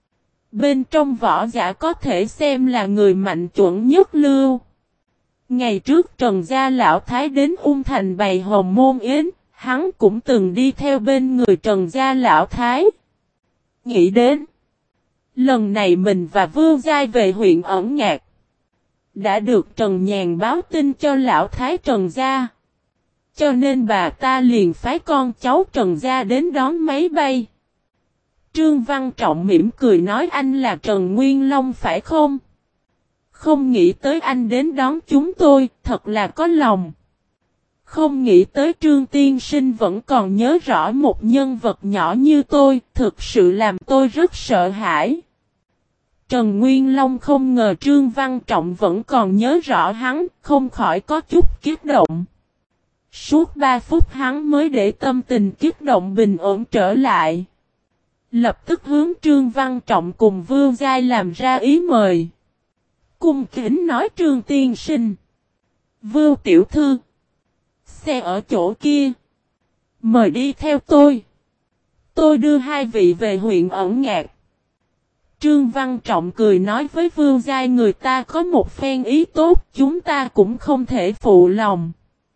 Bên trong võ giả có thể xem là người mạnh chuẩn nhất lưu. Ngày trước Trần Gia Lão Thái đến Ung Thành bày hồng môn yến, hắn cũng từng đi theo bên người Trần Gia Lão Thái. Nghĩ đến, lần này mình và Vưu Gia về huyện Ẩn Ngạc, đã được Trần Nhàn báo tin cho Lão Thái Trần Gia. Cho nên bà ta liền phái con cháu Trần gia đến đón máy bay. Trương Văn Trọng mỉm cười nói anh là Trần Nguyên Long phải không? Không nghĩ tới anh đến đón chúng tôi, thật là có lòng. Không nghĩ tới Trương Tiên Sinh vẫn còn nhớ rõ một nhân vật nhỏ như tôi, thực sự làm tôi rất sợ hãi. Trần Nguyên Long không ngờ Trương Văn Trọng vẫn còn nhớ rõ hắn, không khỏi có chút kích động. Suốt ba phút hắn mới để tâm tình kích động bình ổn trở lại. Lập tức hướng Trương Văn Trọng cùng Vương Giai làm ra ý mời. Cung kính nói Trương Tiên Sinh. Vương Tiểu Thư. Xe ở chỗ kia. Mời đi theo tôi. Tôi đưa hai vị về huyện Ẩn Ngạc. Trương Văn Trọng cười nói với Vương Giai người ta có một phen ý tốt, chúng ta cũng không thể phụ lòng.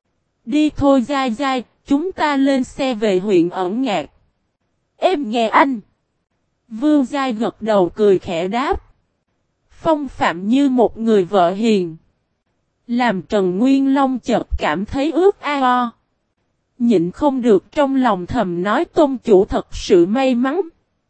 Đi thôi Giai Giai, chúng ta lên xe về huyện Ẩn Ngạc. Em nghe anh. Vương Giai gật đầu cười khẽ đáp. Phong phạm như một người vợ hiền. Làm Trần Nguyên Long chợt cảm thấy ước ao. Nhịn không được trong lòng thầm nói tôn chủ thật sự may mắn.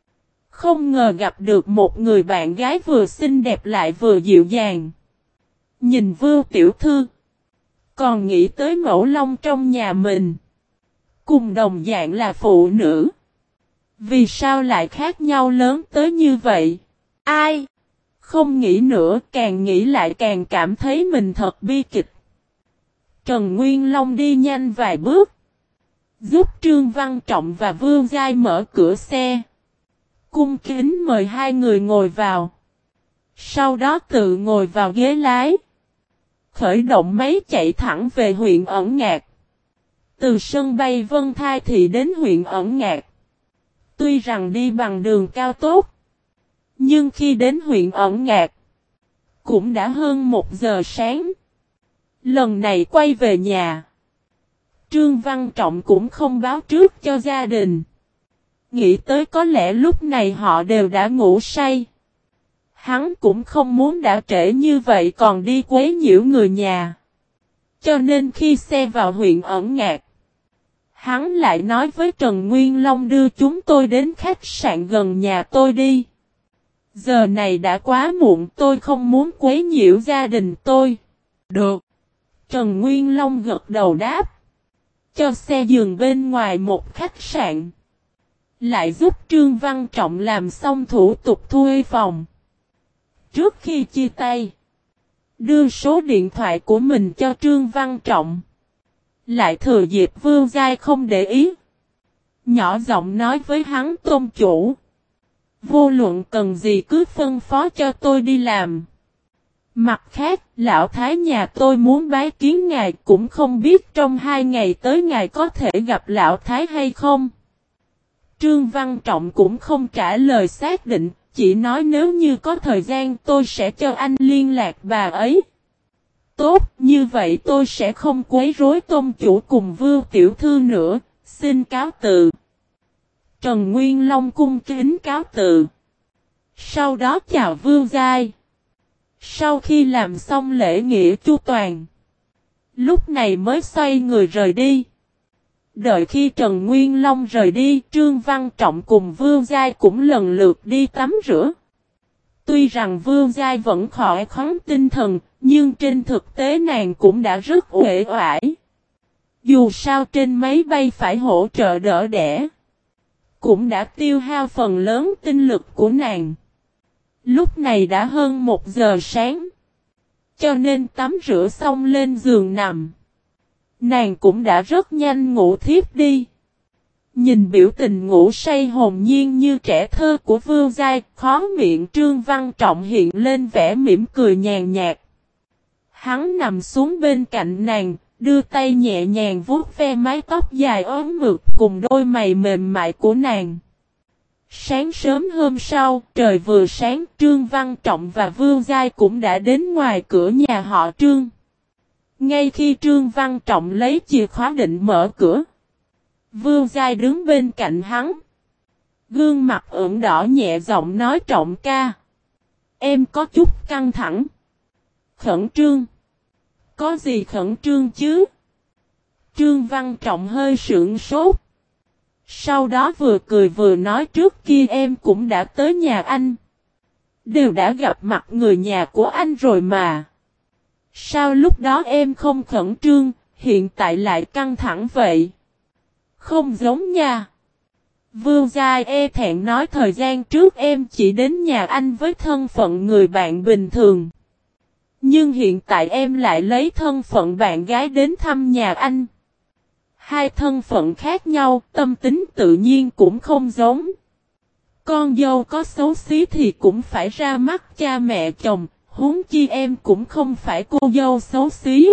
Không ngờ gặp được một người bạn gái vừa xinh đẹp lại vừa dịu dàng. Nhìn Vương Tiểu Thư. Còn nghĩ tới mẫu long trong nhà mình. Cùng đồng dạng là phụ nữ. Vì sao lại khác nhau lớn tới như vậy? Ai? Không nghĩ nữa, càng nghĩ lại càng cảm thấy mình thật bi kịch. Trần Nguyên Long đi nhanh vài bước. Giúp Trương Văn Trọng và Vương Giai mở cửa xe. Cung kính mời hai người ngồi vào. Sau đó tự ngồi vào ghế lái. Khởi động máy chạy thẳng về huyện Ẩn Ngạc. Từ sân bay Vân Thai Thị đến huyện Ẩn Ngạc. Tuy rằng đi bằng đường cao tốc. Nhưng khi đến huyện Ẩn Ngạc. Cũng đã hơn một giờ sáng. Lần này quay về nhà. Trương Văn Trọng cũng không báo trước cho gia đình. Nghĩ tới có lẽ lúc này họ đều đã ngủ say. Hắn cũng không muốn đã trễ như vậy còn đi quấy nhiễu người nhà. Cho nên khi xe vào huyện Ẩn Ngạc. Hắn lại nói với Trần Nguyên Long đưa chúng tôi đến khách sạn gần nhà tôi đi. Giờ này đã quá muộn tôi không muốn quấy nhiễu gia đình tôi. Được. Trần Nguyên Long gật đầu đáp. Cho xe dừng bên ngoài một khách sạn. Lại giúp Trương Văn Trọng làm xong thủ tục thuê phòng. Trước khi chia tay. Đưa số điện thoại của mình cho Trương Văn Trọng. Lại thừa dịp Vương Giai không để ý. Nhỏ giọng nói với hắn tôn chủ. Vô luận cần gì cứ phân phó cho tôi đi làm. Mặt khác, lão thái nhà tôi muốn bái kiến ngài cũng không biết trong hai ngày tới ngài có thể gặp lão thái hay không. Trương Văn Trọng cũng không trả lời xác định, chỉ nói nếu như có thời gian tôi sẽ cho anh liên lạc bà ấy. Tốt, như vậy tôi sẽ không quấy rối tôn chủ cùng Vương Tiểu Thư nữa, xin cáo từ. Trần Nguyên Long cung kính cáo từ. Sau đó chào Vương Giai. Sau khi làm xong lễ nghĩa chu toàn. Lúc này mới xoay người rời đi. Đợi khi Trần Nguyên Long rời đi, Trương Văn Trọng cùng Vương Giai cũng lần lượt đi tắm rửa. Tuy rằng Vương Giai vẫn khỏi khoắn tinh thần, nhưng trên thực tế nàng cũng đã rất uể oải. Dù sao trên máy bay phải hỗ trợ đỡ đẻ. Cũng đã tiêu hao phần lớn tinh lực của nàng. Lúc này đã hơn một giờ sáng. Cho nên tắm rửa xong lên giường nằm. Nàng cũng đã rất nhanh ngủ thiếp đi. Nhìn biểu tình ngủ say hồn nhiên như trẻ thơ của Vương Giai, khó miệng Trương Văn Trọng hiện lên vẻ mỉm cười nhàn nhạt. Hắn nằm xuống bên cạnh nàng, đưa tay nhẹ nhàng vuốt ve mái tóc dài ốm mượt cùng đôi mày mềm mại của nàng. Sáng sớm hôm sau, trời vừa sáng, Trương Văn Trọng và Vương Giai cũng đã đến ngoài cửa nhà họ Trương. Ngay khi Trương Văn Trọng lấy chìa khóa định mở cửa, Vương Giai đứng bên cạnh hắn. Gương mặt ửng đỏ nhẹ giọng nói Trọng ca. Em có chút căng thẳng. Khẩn trương. Có gì khẩn trương chứ? Trương Văn Trọng hơi sững sốt. Sau đó vừa cười vừa nói trước kia em cũng đã tới nhà anh. Đều đã gặp mặt người nhà của anh rồi mà. Sao lúc đó em không khẩn trương, hiện tại lại căng thẳng vậy? Không giống nha. Vương Giai e thẹn nói thời gian trước em chỉ đến nhà anh với thân phận người bạn bình thường. Nhưng hiện tại em lại lấy thân phận bạn gái đến thăm nhà anh. Hai thân phận khác nhau, tâm tính tự nhiên cũng không giống. Con dâu có xấu xí thì cũng phải ra mắt cha mẹ chồng, huống chi em cũng không phải cô dâu xấu xí.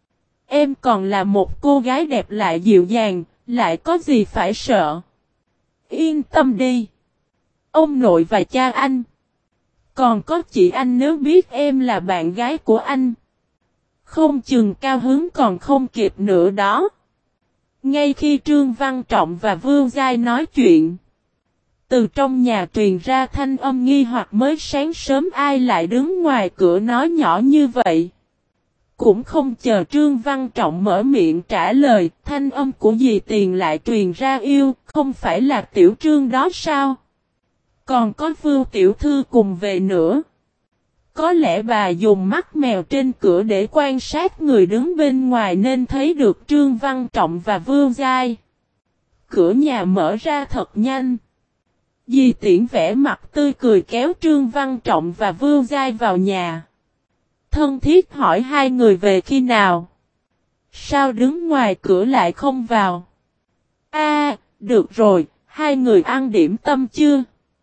Em còn là một cô gái đẹp lại dịu dàng, lại có gì phải sợ. Yên tâm đi. Ông nội và cha anh. Còn có chị anh nếu biết em là bạn gái của anh. Không chừng cao hứng còn không kịp nữa đó. Ngay khi Trương Văn Trọng và Vương Giai nói chuyện. Từ trong nhà truyền ra thanh âm nghi hoặc mới sáng sớm ai lại đứng ngoài cửa nói nhỏ như vậy. Cũng không chờ Trương Văn Trọng mở miệng trả lời, thanh âm của dì Tiền lại truyền ra yêu, không phải là tiểu Trương đó sao? Còn có Vưu tiểu thư cùng về nữa. Có lẽ bà dùng mắt mèo trên cửa để quan sát người đứng bên ngoài nên thấy được Trương Văn Trọng và Vưu Giai. Cửa nhà mở ra thật nhanh. Dì Tiễn vẽ mặt tươi cười kéo Trương Văn Trọng và Vưu Giai vào nhà. Thân thiết hỏi hai người về khi nào. Sao đứng ngoài cửa lại không vào? A, được rồi, hai người ăn điểm tâm chưa?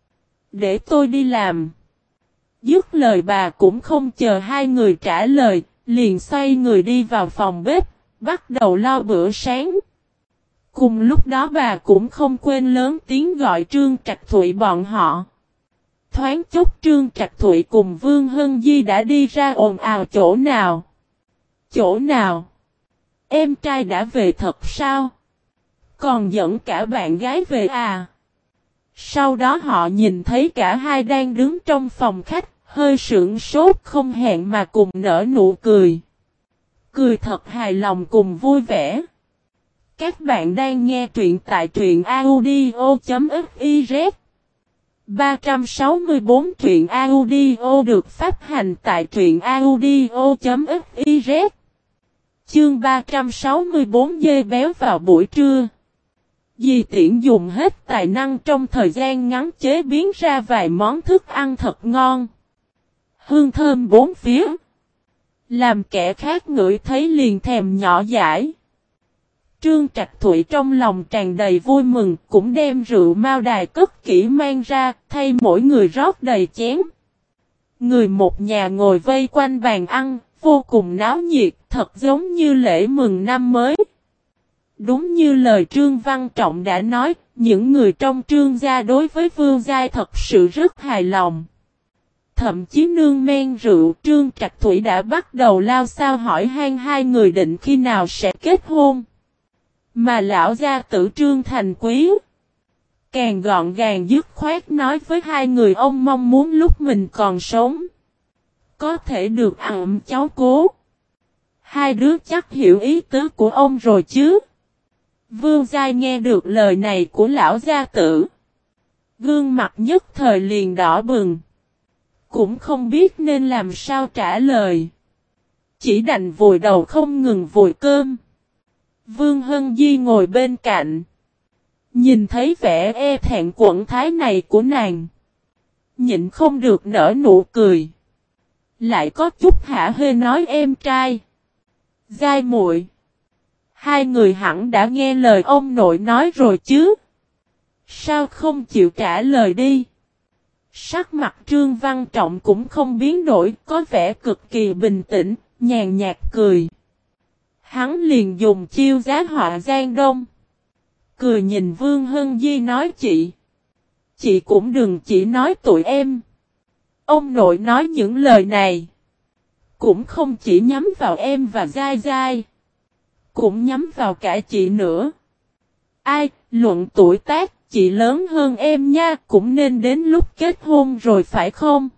Để tôi đi làm. Dứt lời bà cũng không chờ hai người trả lời, liền xoay người đi vào phòng bếp, bắt đầu lo bữa sáng. Cùng lúc đó bà cũng không quên lớn tiếng gọi Trương Trạch Thụy bọn họ. Thoáng chốc Trương Trạch Thụy cùng Vương Hân Di đã đi ra ồn ào chỗ nào? Chỗ nào? Em trai đã về thật sao? Còn dẫn cả bạn gái về à? Sau đó họ nhìn thấy cả hai đang đứng trong phòng khách, hơi sững sốt không hẹn mà cùng nở nụ cười. Cười thật hài lòng cùng vui vẻ. Các bạn đang nghe truyện tại truyện audio.fiz. ba trăm sáu mươi tư truyện audio được phát hành tại truyện audio.fiz. Chương ba trăm sáu mươi tư dê béo vào buổi trưa. Dì Tiễn dùng hết tài năng trong thời gian ngắn chế biến ra vài món thức ăn thật ngon. Hương thơm bốn phía. Làm kẻ khác ngửi thấy liền thèm nhỏ dãi. Trương Trạch Thụy trong lòng tràn đầy vui mừng, cũng đem rượu mao đài cất kỹ mang ra, thay mỗi người rót đầy chén. Người một nhà ngồi vây quanh bàn ăn, vô cùng náo nhiệt, thật giống như lễ mừng năm mới. Đúng như lời Trương Văn Trọng đã nói, những người trong Trương gia đối với Vương Giai thật sự rất hài lòng. Thậm chí nương men rượu, Trương Trạch Thụy đã bắt đầu lao sao hỏi han hai người định khi nào sẽ kết hôn. Mà lão gia tử Trương Thành Quý càng gọn gàng dứt khoát nói với hai người ông mong muốn lúc mình còn sống có thể được ẵm cháu cố. Hai đứa chắc hiểu ý tứ của ông rồi chứ. Vương Giai nghe được lời này của lão gia tử, gương mặt nhất thời liền đỏ bừng, cũng không biết nên làm sao trả lời, chỉ đành vùi đầu không ngừng vùi cơm. Vương Hân Di ngồi bên cạnh, nhìn thấy vẻ e thẹn quẫn thái này của nàng, nhịn không được nở nụ cười, lại có chút hả hê nói em trai, Giai muội, hai người hẳn đã nghe lời ông nội nói rồi chứ, sao không chịu trả lời đi? Sắc mặt Trương Văn Trọng cũng không biến đổi, có vẻ cực kỳ bình tĩnh, nhàn nhạt cười. Hắn liền dùng chiêu giá họa Giang Đông. Cười nhìn Vương Hân Di nói chị. Chị cũng đừng chỉ nói tụi em. Ông nội nói những lời này. Cũng không chỉ nhắm vào em và Giai Giai. Cũng nhắm vào cả chị nữa. Ai, luận tuổi tác, chị lớn hơn em nha, cũng nên đến lúc kết hôn rồi phải không?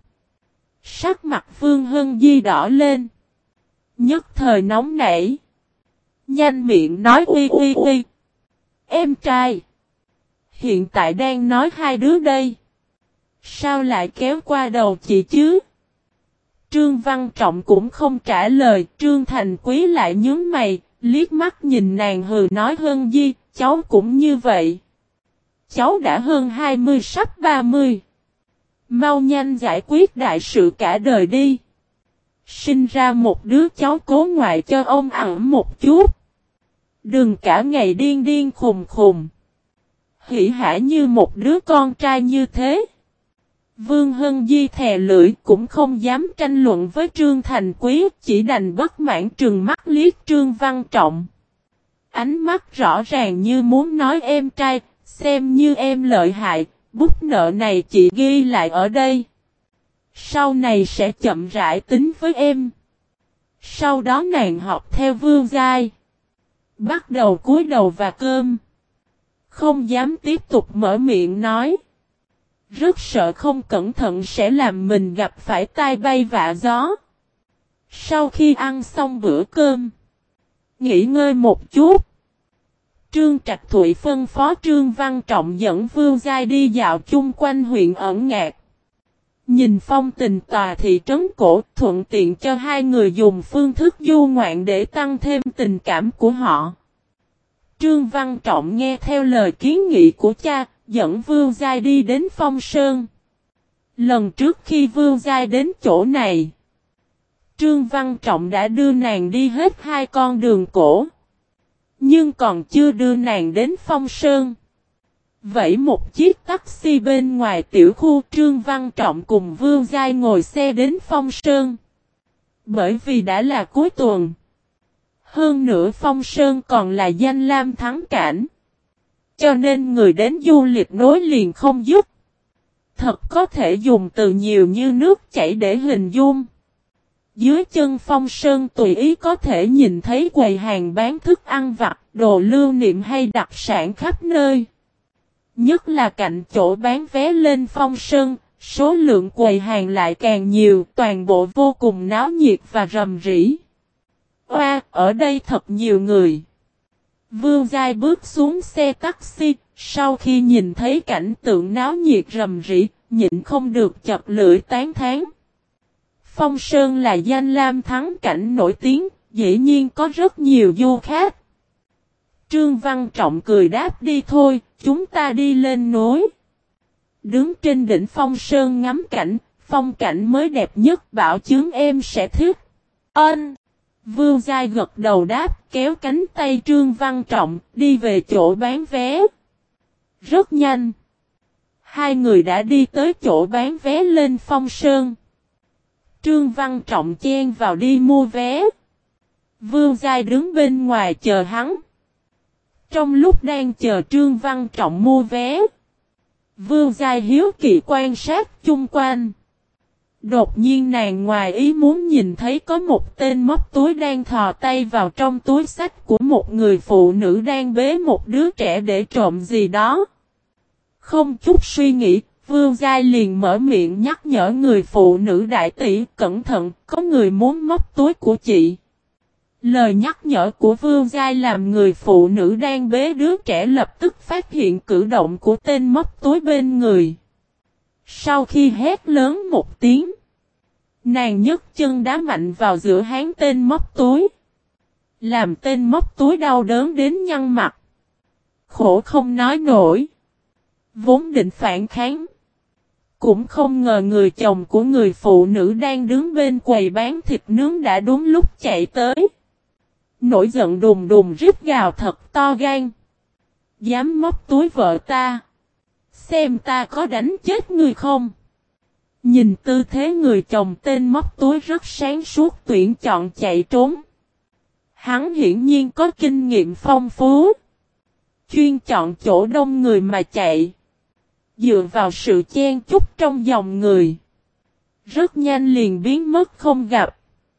Sắc mặt Vương Hân Di đỏ lên. Nhất thời nóng nảy. Nhanh miệng nói uy uy uy. Em trai. Hiện tại đang nói hai đứa đây. Sao lại kéo qua đầu chị chứ? Trương Văn Trọng cũng không trả lời. Trương Thành Quý lại nhướng mày. Liếc mắt nhìn nàng hừ nói Hân Di. Cháu cũng như vậy. Cháu đã hơn hai mươi sắp ba mươi. Mau nhanh giải quyết đại sự cả đời đi. Sinh ra một đứa cháu cố ngoại cho ông ẵm một chút. Đừng cả ngày điên điên khùng khùng. Hỉ hả như một đứa con trai như thế. Vương Hân Di thè lưỡi cũng không dám tranh luận với Trương Thành Quý. Chỉ đành bất mãn trừng mắt liếc Trương Văn Trọng. Ánh mắt rõ ràng như muốn nói em trai. Xem như em lợi hại. Bút nợ này chị ghi lại ở đây. Sau này sẽ chậm rãi tính với em. Sau đó nàng học theo Vương Giai. Bắt đầu cúi đầu và cơm. Không dám tiếp tục mở miệng nói. Rất sợ không cẩn thận sẽ làm mình gặp phải tai bay vạ gió. Sau khi ăn xong bữa cơm. Nghỉ ngơi một chút. Trương Trạch Thụy phân phó Trương Văn Trọng dẫn Vương Giai đi dạo chung quanh huyện Ẩn Ngạc. Nhìn phong tình tòa thị trấn cổ thuận tiện cho hai người dùng phương thức du ngoạn để tăng thêm tình cảm của họ. Trương Văn Trọng nghe theo lời kiến nghị của cha, dẫn Vương Giai đi đến Phong Sơn. Lần trước khi Vương Giai đến chỗ này, Trương Văn Trọng đã đưa nàng đi hết hai con đường cổ. Nhưng còn chưa đưa nàng đến Phong Sơn. Vậy một chiếc taxi bên ngoài tiểu khu Trương Văn Trọng cùng Vương Giai ngồi xe đến Phong Sơn. Bởi vì đã là cuối tuần. Hơn nữa Phong Sơn còn là danh lam thắng cảnh. Cho nên người đến du lịch nối liền không dứt. Thật có thể dùng từ nhiều như nước chảy để hình dung. Dưới chân Phong Sơn tùy ý có thể nhìn thấy quầy hàng bán thức ăn vặt, đồ lưu niệm hay đặc sản khắp nơi. Nhất là cạnh chỗ bán vé lên Phong Sơn, số lượng quầy hàng lại càng nhiều, toàn bộ vô cùng náo nhiệt và rầm rĩ. Oa, ở đây thật nhiều người. Vương Giai bước xuống xe taxi, sau khi nhìn thấy cảnh tượng náo nhiệt rầm rĩ, nhịn không được chập lưỡi tán thán. Phong Sơn là danh lam thắng cảnh nổi tiếng, dĩ nhiên có rất nhiều du khách. Trương Văn Trọng cười đáp đi thôi, chúng ta đi lên núi. Đứng trên đỉnh Phong Sơn ngắm cảnh, phong cảnh mới đẹp nhất bảo chứng em sẽ thích. Ân! Vương Giai gật đầu đáp, kéo cánh tay Trương Văn Trọng, đi về chỗ bán vé. Rất nhanh. Hai người đã đi tới chỗ bán vé lên Phong Sơn. Trương Văn Trọng chen vào đi mua vé. Vương Giai đứng bên ngoài chờ hắn. Trong lúc đang chờ Trương Văn Trọng mua vé, Vương Giai hiếu kỳ quan sát chung quanh. Đột nhiên nàng ngoài ý muốn nhìn thấy có một tên móc túi đang thò tay vào trong túi xách của một người phụ nữ đang bế một đứa trẻ để trộm gì đó. Không chút suy nghĩ, Vương Giai liền mở miệng nhắc nhở người phụ nữ đại tỷ cẩn thận, có người muốn móc túi của chị. Lời nhắc nhở của Vương Giai làm người phụ nữ đang bế đứa trẻ lập tức phát hiện cử động của tên móc túi bên người. Sau khi hét lớn một tiếng, nàng nhấc chân đá mạnh vào giữa háng tên móc túi. Làm tên móc túi đau đớn đến nhăn mặt. Khổ không nói nổi. Vốn định phản kháng. Cũng không ngờ người chồng của người phụ nữ đang đứng bên quầy bán thịt nướng đã đúng lúc chạy tới. Nổi giận đùng đùng rít gào thật to gan. Dám móc túi vợ ta. Xem ta có đánh chết ngươi không? Nhìn tư thế người chồng tên móc túi rất sáng suốt tuyển chọn chạy trốn. Hắn hiển nhiên có kinh nghiệm phong phú. Chuyên chọn chỗ đông người mà chạy. Dựa vào sự chen chúc trong dòng người. Rất nhanh liền biến mất không gặp.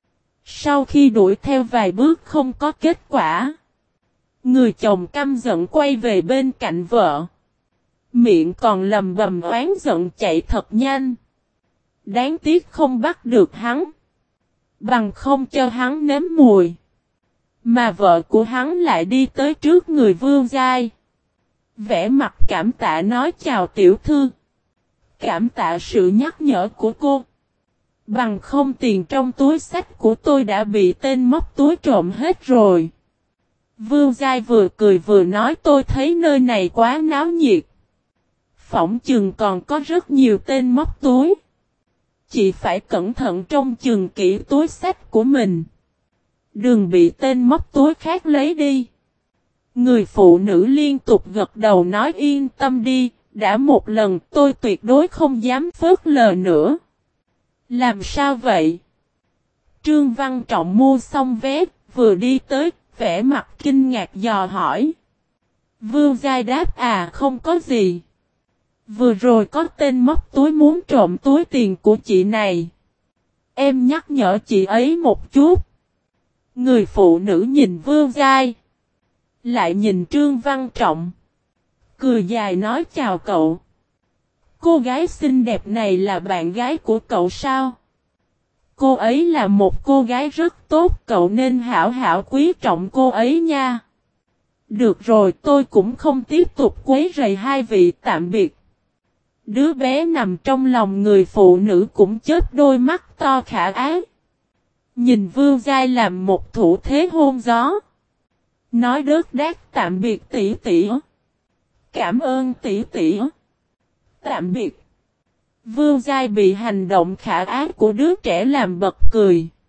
Sau khi đuổi theo vài bước không có kết quả. Người chồng căm giận quay về bên cạnh vợ. Miệng còn lầm bầm oán giận chạy thật nhanh. Đáng tiếc không bắt được hắn. Bằng không cho hắn nếm mùi. Mà vợ của hắn lại đi tới trước người Vương Giai. Vẻ mặt cảm tạ nói chào tiểu thư. Cảm tạ sự nhắc nhở của cô. Bằng không tiền trong túi xách của tôi đã bị tên móc túi trộm hết rồi. Vương Giai vừa cười vừa nói tôi thấy nơi này quá náo nhiệt. Phỏng chừng còn có rất nhiều tên móc túi. Chị phải cẩn thận trong chừng kỹ túi xách của mình. Đừng bị tên móc túi khác lấy đi. Người phụ nữ liên tục gật đầu nói yên tâm đi, đã một lần tôi tuyệt đối không dám phớt lờ nữa. Làm sao vậy? Trương Văn Trọng mua xong vé, vừa đi tới, vẻ mặt kinh ngạc dò hỏi. Vương Giai đáp à không có gì. Vừa rồi có tên móc túi muốn trộm túi tiền của chị này. Em nhắc nhở chị ấy một chút. Người phụ nữ nhìn Vương Giai. Lại nhìn Trương Văn Trọng. Cười dài nói chào cậu. Cô gái xinh đẹp này là bạn gái của cậu sao? Cô ấy là một cô gái rất tốt, cậu nên hảo hảo quý trọng cô ấy nha. Được rồi, tôi cũng không tiếp tục quấy rầy hai vị, tạm biệt. Đứa bé nằm trong lòng người phụ nữ cũng chớp đôi mắt to khả ái. Nhìn Vương Giai làm một thủ thế hôn gió. Nói đớt đát tạm biệt tỷ tỷ. Cảm ơn tỷ tỷ. Tạm biệt. Vương Giai bị hành động khả ái của đứa trẻ làm bật cười.